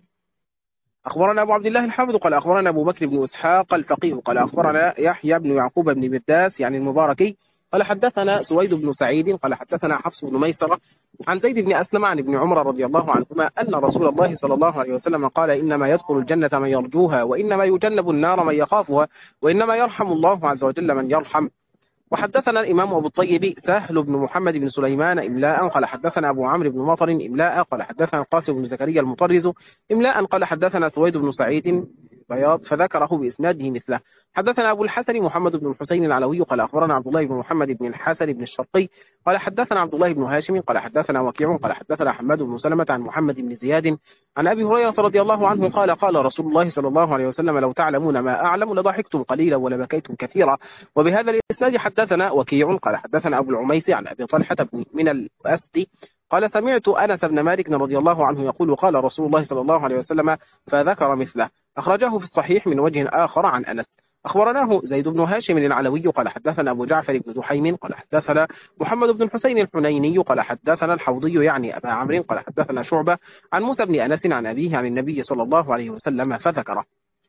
أخبرنا أبو عبد الله الحافظ قال أخبرنا أبو بكر بن إسحاق الفقيه قال أخبرنا يحيى بن يعقوب بن برداس يعني المباركي قال حدثنا سويد بن سعيد قال حدثنا حفص بن ميسرة عن زيد بن أسلم عن ابن عمر رضي الله عنهما أن رسول الله صلى الله عليه وسلم قال: إنما يدخل الجنة من يرجوها، وإنما يجنب النار من يخافها، وإنما يرحم الله عز وجل من يرحم. وحدثنا الإمام أبو الطيب سهل بن محمد بن سليمان إملاء قال حدثنا أبو عمرو بن مطر إملاء قال حدثنا القاسم بن زكريا المطرز إملاء قال حدثنا سويد بن سعيد بياض فذكره بإسناده مثله. حدثنا أبو الحسن محمد بن الحسين العلوي قال أخبرنا عبد الله بن محمد بن الحسن بن الشرقي قال حدثنا عبد الله بن هاشم قال حدثنا وكيع قال حدثنا حماد بن سلمة عن محمد بن زياد عن أبي هريرة رضي الله عنه قال: قال رسول الله صلى الله عليه وسلم: لو تعلمون ما أعلم لضحكتم قليلا ولبكيتم كثيرا. وبهذا الإسناد حدثنا وكيع قال حدثنا أبو العميس عن أبي طلحة من الأسدي قال: سمعت أنس بن مالك رضي الله عنه يقول: قال رسول الله صلى الله عليه وسلم، فذكر مثله. أخرجه في الصحيح من وجه آخر عن أنس. أخبرناه زيد بن هاشم العلوي قال حدثنا أبو جعفر بن دحيم قال حدثنا محمد بن الحسين الحنيني قال حدثنا الحوضي يعني أبا عمرو قال حدثنا شعبة عن موسى بن أنس عن أبيه عن النبي صلى الله عليه وسلم فذكره.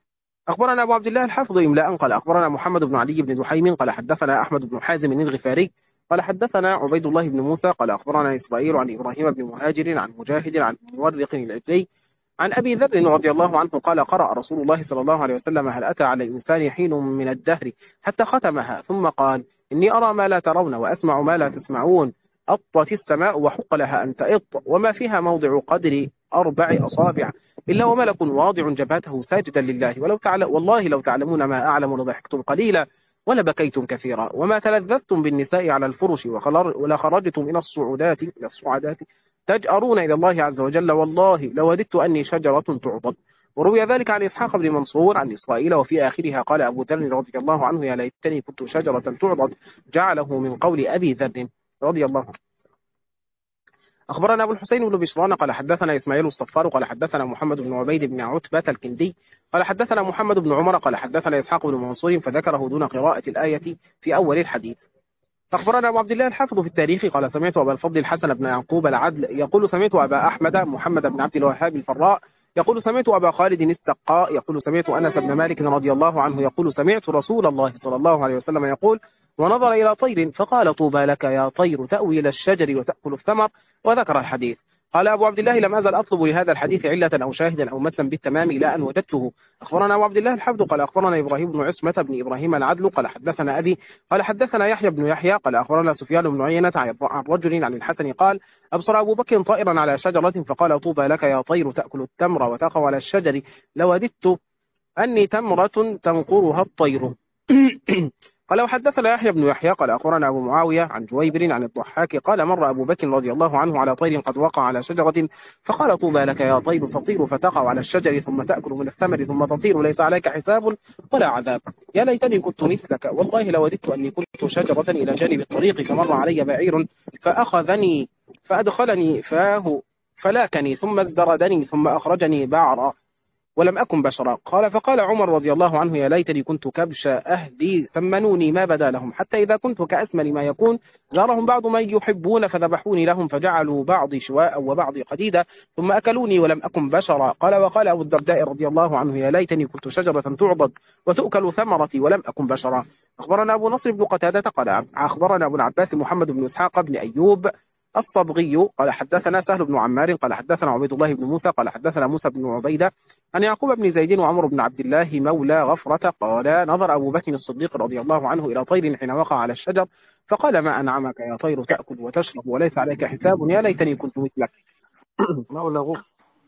أخبرنا أبو عبد الله الحافظ إملاء قال أخبرنا محمد بن علي بن دحيم قال حدثنا أحمد بن حازم الغفاري قال حدثنا عبيد الله بن موسى قال أخبرنا إسرائيل عن إبراهيم بن مهاجر عن مجاهد عن مورق العجلي عن أبي ذر رضي الله عنه قال: قرأ رسول الله صلى الله عليه وسلم: هل أتى على الإنسان حين من الدهر حتى ختمها، ثم قال: إني أرى ما لا ترون وأسمع ما لا تسمعون، أطت السماء وحق لها أن تئط، وما فيها موضع قدر 4 أصابع إلا وملك واضع جبهته ساجدا لله، والله لو تعلمون ما أعلم لضحكتم قليلا ولبكيتم كثيرا، وما تلذذتم بالنساء على الفرش ولخرجتم إلى الصعودات تجأرون إلى الله عز وجل، والله لوددت أني شجرة تعضد. وروي ذلك عن إسحاق بن منصور عن إسرائيل وفي آخرها قال أبو ذر رضي الله عنه: يا ليتني كنت شجرة تعضد، جعله من قول أبي ذر رضي الله عنه. أخبرنا أبو الحسين بن بشران قال حدثنا إسماعيل الصفار قال حدثنا محمد بن عبيد بن عتبة الكندي قال حدثنا محمد بن عمر قال حدثنا إسحاق بن منصور فذكره دون قراءة الآية في أول الحديث. أخبرنا أبو عبد الله الحافظ في التاريخ قال: سمعت أبا الفضل الحسن بن يعقوب العدل يقول: سمعت أبا أحمد محمد بن عبد الوهاب الفراء يقول: سمعت أبا خالد السقاء يقول: سمعت أنس بن مالك رضي الله عنه يقول: سمعت رسول الله صلى الله عليه وسلم يقول: ونظر إلى طير فقال: طوبى لك يا طير تأوي إلى الشجر وتأكل الثمر، وذكر الحديث. قال أبو عبد الله: لم أزل أطلب لهذا الحديث علة أو شاهدا أو متنا بالتمام إلى أن وجدته. أخبرنا أبو عبد الله الحافظ قال أخبرنا إبراهيم بن عصمة بن إبراهيم العدل قال حدثنا أبي قال حدثنا يحيى بن يحيى قال أخبرنا سفيان بن عيينة عن رجل عن الحسن قال: أبصر أبو بكر طائرا على شجرة فقال: طوبى لك يا طير تأكل التمر وتقع على الشجر، لوددت أني تمرة تنقرها الطير. قال: وحدثنا يحيى بن يحيى قال أخبرنا أبو معاوية عن جويبر عن الضحاك قال: مر أبو بكر رضي الله عنه على طير قد وقع على شجرة فقال: طوبى لك يا طير تطير فتقع على الشجر ثم تأكل من الثمر ثم تطير ليس عليك حساب ولا عذاب، يا ليتني كنت مثلك، والله لوددت أني كنت شجرة إلى جانب الطريق فمر علي بعير فأخذني فأدخلني فاه فلاكني ثم ازدردني ثم أخرجني بعرا ولم أكن بشرا. قال: فقال عمر رضي الله عنه: يا ليتني كنت كبش أهلي سمنوني ما بدا لهم، حتى إذا كنت كأسمن ما يكون زارهم بعض من يحبون فذبحوني لهم فجعلوا بعضي شواء وبعضي قديدا ثم أكلوني ولم أكن بشرا. قال: وقال أبو الدرداء رضي الله عنه: يا ليتني كنت شجرة تعضد وتؤكل ثمرتي ولم أكن بشرا. أخبرنا أبو نصر بن قتادة قال أخبرنا أبو العباس محمد بن إسحاق بن أيوب الصبغي قال حدثنا سهل بن عمار قال حدثنا عبيد الله بن موسى قال حدثنا موسى بن عبيدة عن يعقوب بن زيد وعمر بن عبد الله مولى غفرة قال: نظر أبو بكر الصديق رضي الله عنه إلى طير حين وقع على الشجر فقال: ما أنعمك يا طير تأكل وتشرب وليس عليك حساب، يا ليتني كنت مثلك. مولى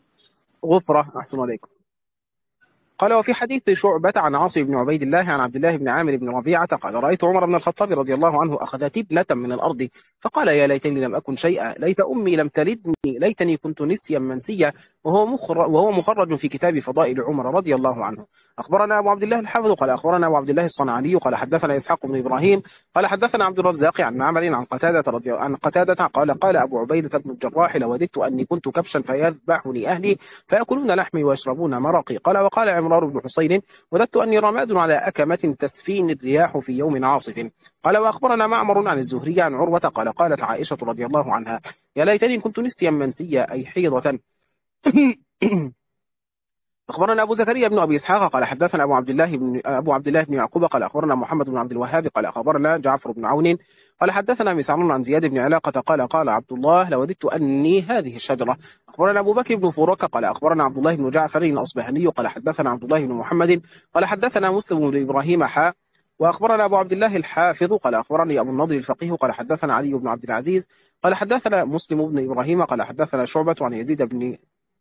غفرة أحسن عليكم. قال: وفي حديث شعبة عن عاصم بن عبيد الله عن عبد الله بن عامر بن ربيعة قال: رأيت عمر بن الخطاب رضي الله عنه أخذ تبنة من الأرض فقال يا ليتني لم أكن شيئا، ليت أمي لم تلدني، ليتني كنت نسيا منسيا. وهو مخرج في كتاب فضائل عمر رضي الله عنه. أخبرنا أبو عبد الله الحافظ قال أخبرنا أبو عبد الله الصنعاني قال حدثنا إسحاق بن إبراهيم قال حدثنا عبد الرزاق عن معمر عن قتادة قال أبو عبيدة بن الجراح لوددت أني كنت كبشا فيذبحني أهلي فيأكلون لحمي ويشربون مرقي. قال وقال عمران بن حسين وددت أني رماد على أكمة تسفين الرياح في يوم عاصف. قال وأخبرنا معمر عن الزهري عن عروة قال قالت عائشة رضي الله عنها يا ليتني كنت نسيا منسيا أي حيضة. أخبرنا أبو زكريا بن أبي إسحاق قال حدثنا أبو عبد الله بن يعقوب قال أخبرنا محمد بن عبد الوهاب قال أخبرنا جعفر بن عون قال حدثنا مسعر عن زياد بن علاقة قال عبد الله لوددت أني هذه الشجرة. أخبرنا أبو بكر بن فروك قال أخبرنا عبد الله بن جعفر الأصبهاني قال حدثنا عبد الله بن محمد قال حدثنا مسلم بن إبراهيم وأخبرنا أبو عبد الله الحافظ قال أخبرني أبو النضر الفقيه قال حدثنا علي بن عبد العزيز قال حدثنا مسلم بن إبراهيم قال حدثنا شعبة عن يزيد بن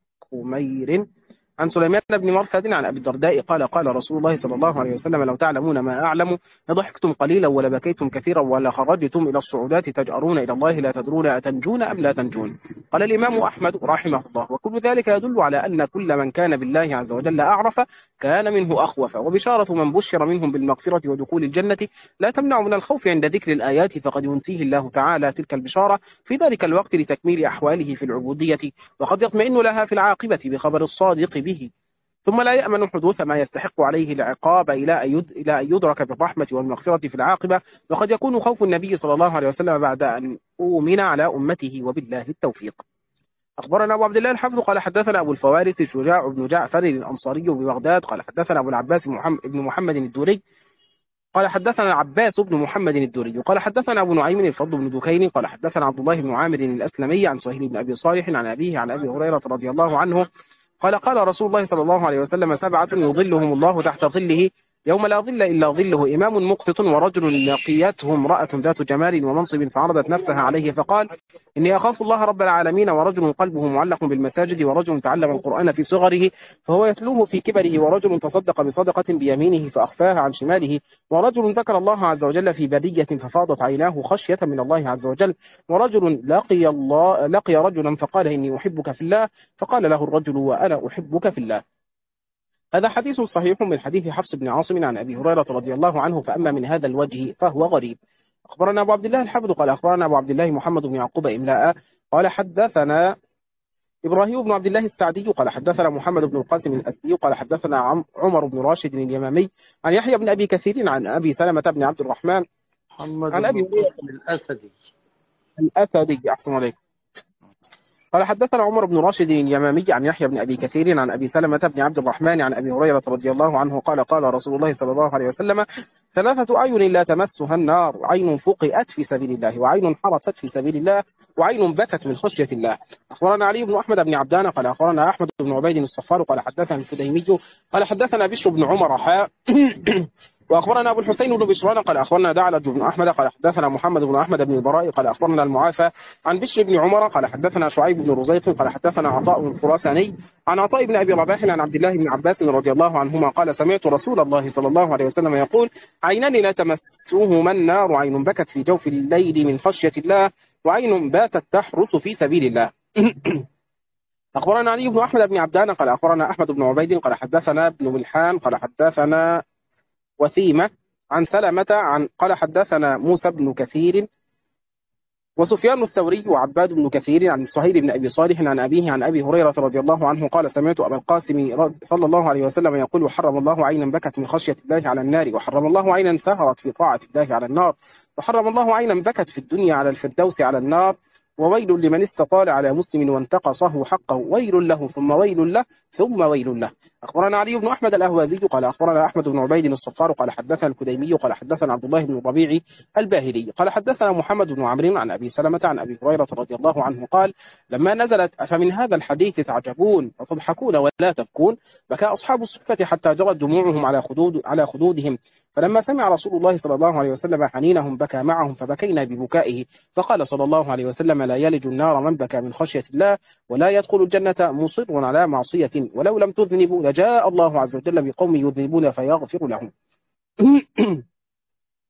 خمير عن سليمان بن مرثد عن أبي الدرداء قال رسول الله صلى الله عليه وسلم لو تعلمون ما أعلم لضحكتم قليلا ولبكيتم كثيرا ولخرجتم إلى الصعودات تجأرون إلى الله لا تدرون أتنجون أم لا تنجون. قال الإمام أحمد رحمه الله وكل ذلك يدل على أن كل من كان بالله عز وجل أعرف كان منه أخوف، وبشارة من بشر منهم بالمغفرة ودخول الجنة لا تمنع من الخوف عند ذكر الآيات، فقد ينسيه الله تعالى تلك البشارة في ذلك الوقت لتكميل أحواله في العبودية، وقد يطمئن لها في العاقبة بخبر الصادق به، ثم لا يأمن حدوث ما يستحق عليه العقاب إلى أن يدرك بالرحمة والمغفرة في العاقبة. وقد يكون خوف النبي صلى الله عليه وسلم بعد أن أؤمن على أمته، وبالله التوفيق. أخبرنا أبو عبد الله الحافظ قال حدثنا أبو الفوارس شجاع بن جعفر الأنصاري ببغداد قال حدثنا أبو العباس بن محمد الدوري قال حدثنا العباس بن محمد الدوري قال حدثنا أبو نعيم الفضل بن دكين قال حدثنا عبد الله بن عامر الأسلمي عن سهيل بن أبي صالح عن أبيه عن أبي هريرة رضي الله عنه قال رسول الله صلى الله عليه وسلم 7 يظلهم الله تحت ظله يوم لا ظل إلا ظله إمام مقسط ورجل لقيته امرأة ذات جمال ومنصب فعرضت نفسها عليه فقال إني أخاف الله رب العالمين، ورجل قلبه معلق بالمساجد، ورجل تعلم القرآن في صغره فهو يتلوه في كبره، ورجل تصدق بصدقة بيمينه فأخفاها عن شماله، ورجل ذكر الله عز وجل في برية ففاضت عيناه خشية من الله عز وجل، ورجل لقي رجلا فقال إني أحبك في الله فقال له الرجل وأنا أحبك في الله. هذا حديث صحيح من حديث حفص بن عاصم عن أبي هريرة رضي الله عنه، فأما من هذا الوجه فهو غريب. أخبرنا أبو عبد الله الحافظ قال أخبرنا أبو عبد الله محمد بن يعقوب إملاء قال حدثنا إبراهيم بن عبد الله السعدي قال حدثنا محمد بن القاسم الأسدي قال حدثنا عمر بن راشد اليمامي عن يحيى بن أبي كثير عن أبي سلمة بن عبد الرحمن محمد عن أبي بن القاسم الأسدي أحسن عليك قال حدثنا عمر بن راشد اليمامي عن يحيى بن أبي كثير عن أبي سلمة بن عبد الرحمن عن أبي هريرة رضي الله عنه قال رسول الله صلى الله عليه وسلم 3 أعين لا تمسها النار: عين فقئت في سبيل الله، وعين حرست في سبيل الله، وعين بكت من خشية الله. أخبرنا علي بن أحمد بن عبدان قال أخبرنا أحمد بن عبيد الصفار قال حدثنا الفديمي قال حدثنا بشر بن عمر وأخبرنا أبو الحسين بن بشران قال أخبرنا دعلج بن أحمد قال حدثنا محمد بن أحمد بن البراء قال أخبرنا المعافى عن بشر بن عمر قال حدثنا شعيب بن رزيق قال حدثنا عطاء الخراساني عن عطاء بن أبي رباح عن عبد الله بن عباس رضي الله عنهما قال سمعت رسول الله صلى الله عليه وسلم يقول: عينان لا تمسهما النار: عين بكت في جوف الليل من خشية الله، وعين باتت تحرس في سبيل الله. أخبرنا علي بن أحمد بن عبدان قال أخبرنا أحمد بن عبيد قال حدثنا ابن ملحان قال حدثنا وثيمة عن سلمة قال حدثنا موسى بن كثير وسفيان الثوري وعباد بن كثير عن سهيل بن أبي صالح عن أبيه عن أبي هريرة رضي الله عنه قال سمعت أبا القاسم صلى الله عليه وسلم يقول: حرم الله عينا بكت من خشية الله على النار، وحرم الله عينا سهرت في طاعة الله على النار، وحرم الله عينا بكت في الدنيا على الفردوس على النار، وويل لمن استطال على مسلم وانتقصه حقه، ويل له ثم ويل له ثم ويل له. أخبرنا علي بن أحمد الأهوازي قال أخبرنا أحمد بن عبيد الصفار قال حدثنا الكديمي قال حدثنا عبد الله بن الربيع الباهلي قال حدثنا محمد بن عمرو عن أبي سلمة عن أبي هريرة رضي الله عنه قال: لما نزلت أفمن هذا الحديث تعجبون وتضحكون ولا تبكون، بكى أصحاب الصفة حتى جرت دموعهم على خدودهم، فلما سمع رسول الله صلى الله عليه وسلم حنينهم بكى معهم فبكينا ببكائه، فقال صلى الله عليه وسلم: لا يلج النار من بكى من خشية الله، ولا يدخل الجنة مصر على معصية، ولو لم تذنبوا لجاء الله عز وجل بقوم يذنبون فيغفر لهم.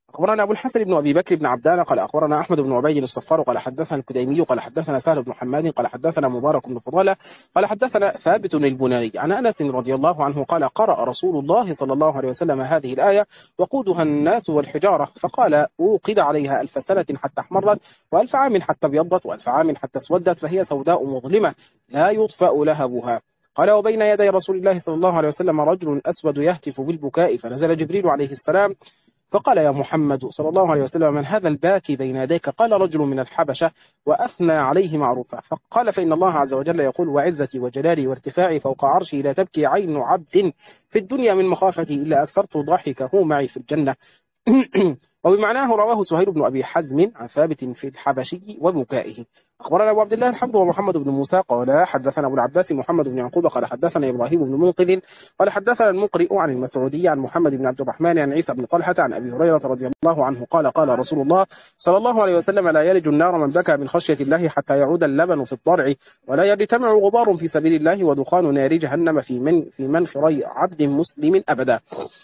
أخبرنا أبو الحسن بن أبي بكر بن عبدان قال أخبرنا أحمد بن عبيد الصفار قال حدثنا الكديمي قال حدثنا سهل بن حماد قال حدثنا مبارك بن فضالة قال حدثنا ثابت البناني عن أنس رضي الله عنه قال قرأ رسول الله صلى الله عليه وسلم هذه الآية وقودها الناس والحجارة فقال أوقد عليها 1000 سنة حتى احمرت و1000 عام حتى ابيضت و1000 عام حتى اسودت فهي سوداء مظلمة لا يطفأ لهبها. قال وبين يدي رسول الله صلى الله عليه وسلم رجل أسود يهتف بالبكاء فنزل جبريل عليه السلام فقال يا محمد صلى الله عليه وسلم من هذا الباكي بين يديك؟ قال رجل من الحبشة وأثنى عليه معروفا. فقال فإن الله عز وجل يقول وعزتي وجلالي وارتفاعي فوق عرشي لا تبكي عين عبد في الدنيا من مخافتي إلا أكثرت ضحكه معي في الجنة. وبمعناه رواه سهيل بن أبي حزم عن ثابت في الحبشي وبكائه. أخبرنا أبو عبد الله الحمد ومحمد بن موسى قال حدثنا أبو العباس محمد بن يعقوب قال حدثنا إبراهيم بن منقذ قال حدثنا المقرئ عن المسعودي عن محمد بن عبد الرحمن عن عيسى بن طلحة عن أبي هريرة رضي الله عنه قال قال رسول الله صلى الله عليه وسلم لا يلج النار من بكى من خشية الله حتى يعود اللبن في الضرع ولا يجتمع غبار في سبيل الله ودخان نار جهنم في منخري عبد مسلم أبدا.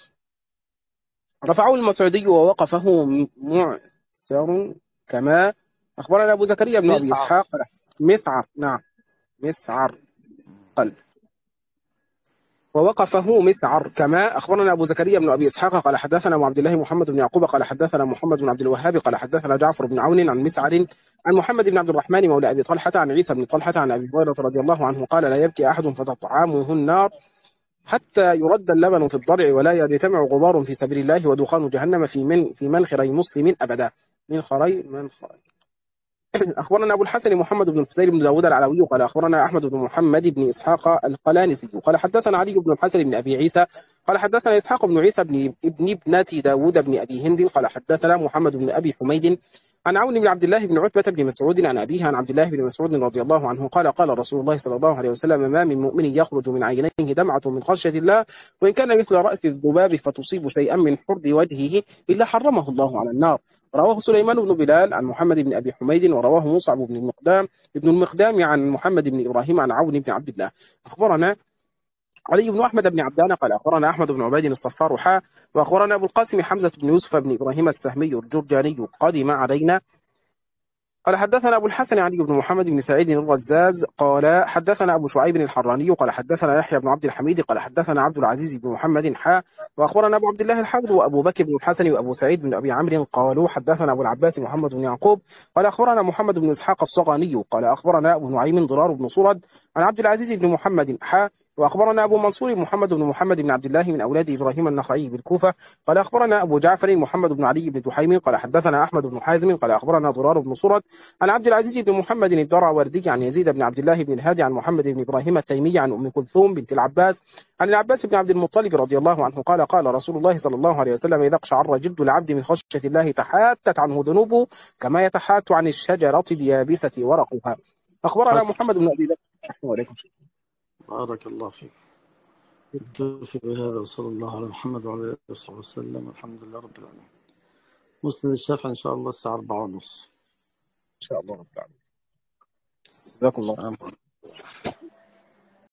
رفعه المسعودي ووقفه معسر كما أخبرنا أبو زكريا بن أبي إسحاق مسعر نعم مسعر قلب ووقفه مسعر كما أخبرنا أبو زكريا بن أبي إسحاق قال حدثنا أبو عبد الله محمد بن يعقوب قال حدثنا محمد بن عبد الوهاب قال حدثنا جعفر بن عون عن مسعر عن محمد بن عبد الرحمن مولى أبي طلحة عن عيسى بن طلحة عن أبي هريرة رضي الله عنه قال لا يبكي أحد فتطعمه النار حتى يرد اللبن في الضرع ولا يجتمع غبار في سبيل الله ودخان جهنم في منخري مسلم أبدا. منخري أخبرنا أبو الحسن محمد بن الحسين بن داود العلوي قال أخبرنا أحمد بن محمد بن إسحاق القلانسي قال حدثنا علي بن الحسن بن أبي عيسى قال حدثنا إسحاق بن عيسى بن ابنة داود بن أبي هند قال حدثنا محمد بن أبي حميد عن عون بن عبد الله بن عتبة بن مسعود عن أبيه عن عبد الله بن مسعود رضي الله عنه قال قال رسول الله صلى الله عليه وسلم ما من مؤمن يخرج من عينيه دمعة من خشية الله وإن كان مثل رأس الذباب فتصيب شيئا من حر وجهه إلا حرمه الله على النار. رواه سليمان بن بلال عن محمد بن أبي حميد ورواه مصعب بن المقدام عن محمد بن إبراهيم عن عون بن عبد الله. أخبرنا علي بن أحمد بن عبدان قال أخبرنا أحمد بن عبيد الصفار وأخبرنا أبو القاسم حمزة بن يوسف بن إبراهيم السهمي الجرجاني قدم علينا قال حدثنا أبو الحسن علي بن محمد بن سعيد الرزاز قال حدثنا أبو شعيب الحراني قال حدثنا يحيى بن عبد الحميد قال حدثنا عبد العزيز بن محمد وأخبرنا أبو عبد الله الحافظ وأبو بكر بن الحسن وأبو سعيد بن أبي عمرو قالوا حدثنا أبو العباس محمد بن يعقوب قال أخبرنا محمد بن إسحاق الصغاني قال أخبرنا أبو نعيم ضرار بن صرد عن عبد العزيز بن محمد وأخبرنا أبو منصور محمد بن عبد الله من أولاد إبراهيم النخعي بالكوفة قال أخبرنا أبو جعفر محمد بن علي بن دحيم قال حدثنا أحمد بن حازم قال أخبرنا ضرار بن صرد عن عبد العزيز بن محمد الدراوردي عن يزيد بن عبد الله بن الهادي عن محمد بن إبراهيم التيمي عن أم كلثوم بنت العباس عن العباس بن عبد المطلب رضي الله عنه قال قال رسول الله صلى الله عليه وسلم إذا اقشعر جلد العبد من خشية الله تحاتت عنه ذنوبه كما يتحات عن الشجرة اليابسة ورقها. أخبرنا محمد بن أبي بكر. بارك الله فيك. نكتفي بهذا وصلى الله على محمد وعلى اله وصحبه وسلم. الحمد لله رب العالمين. مسند الشافعي ان شاء الله الساعه 4:30 إن شاء الله رب العالمين. جزاكم الله.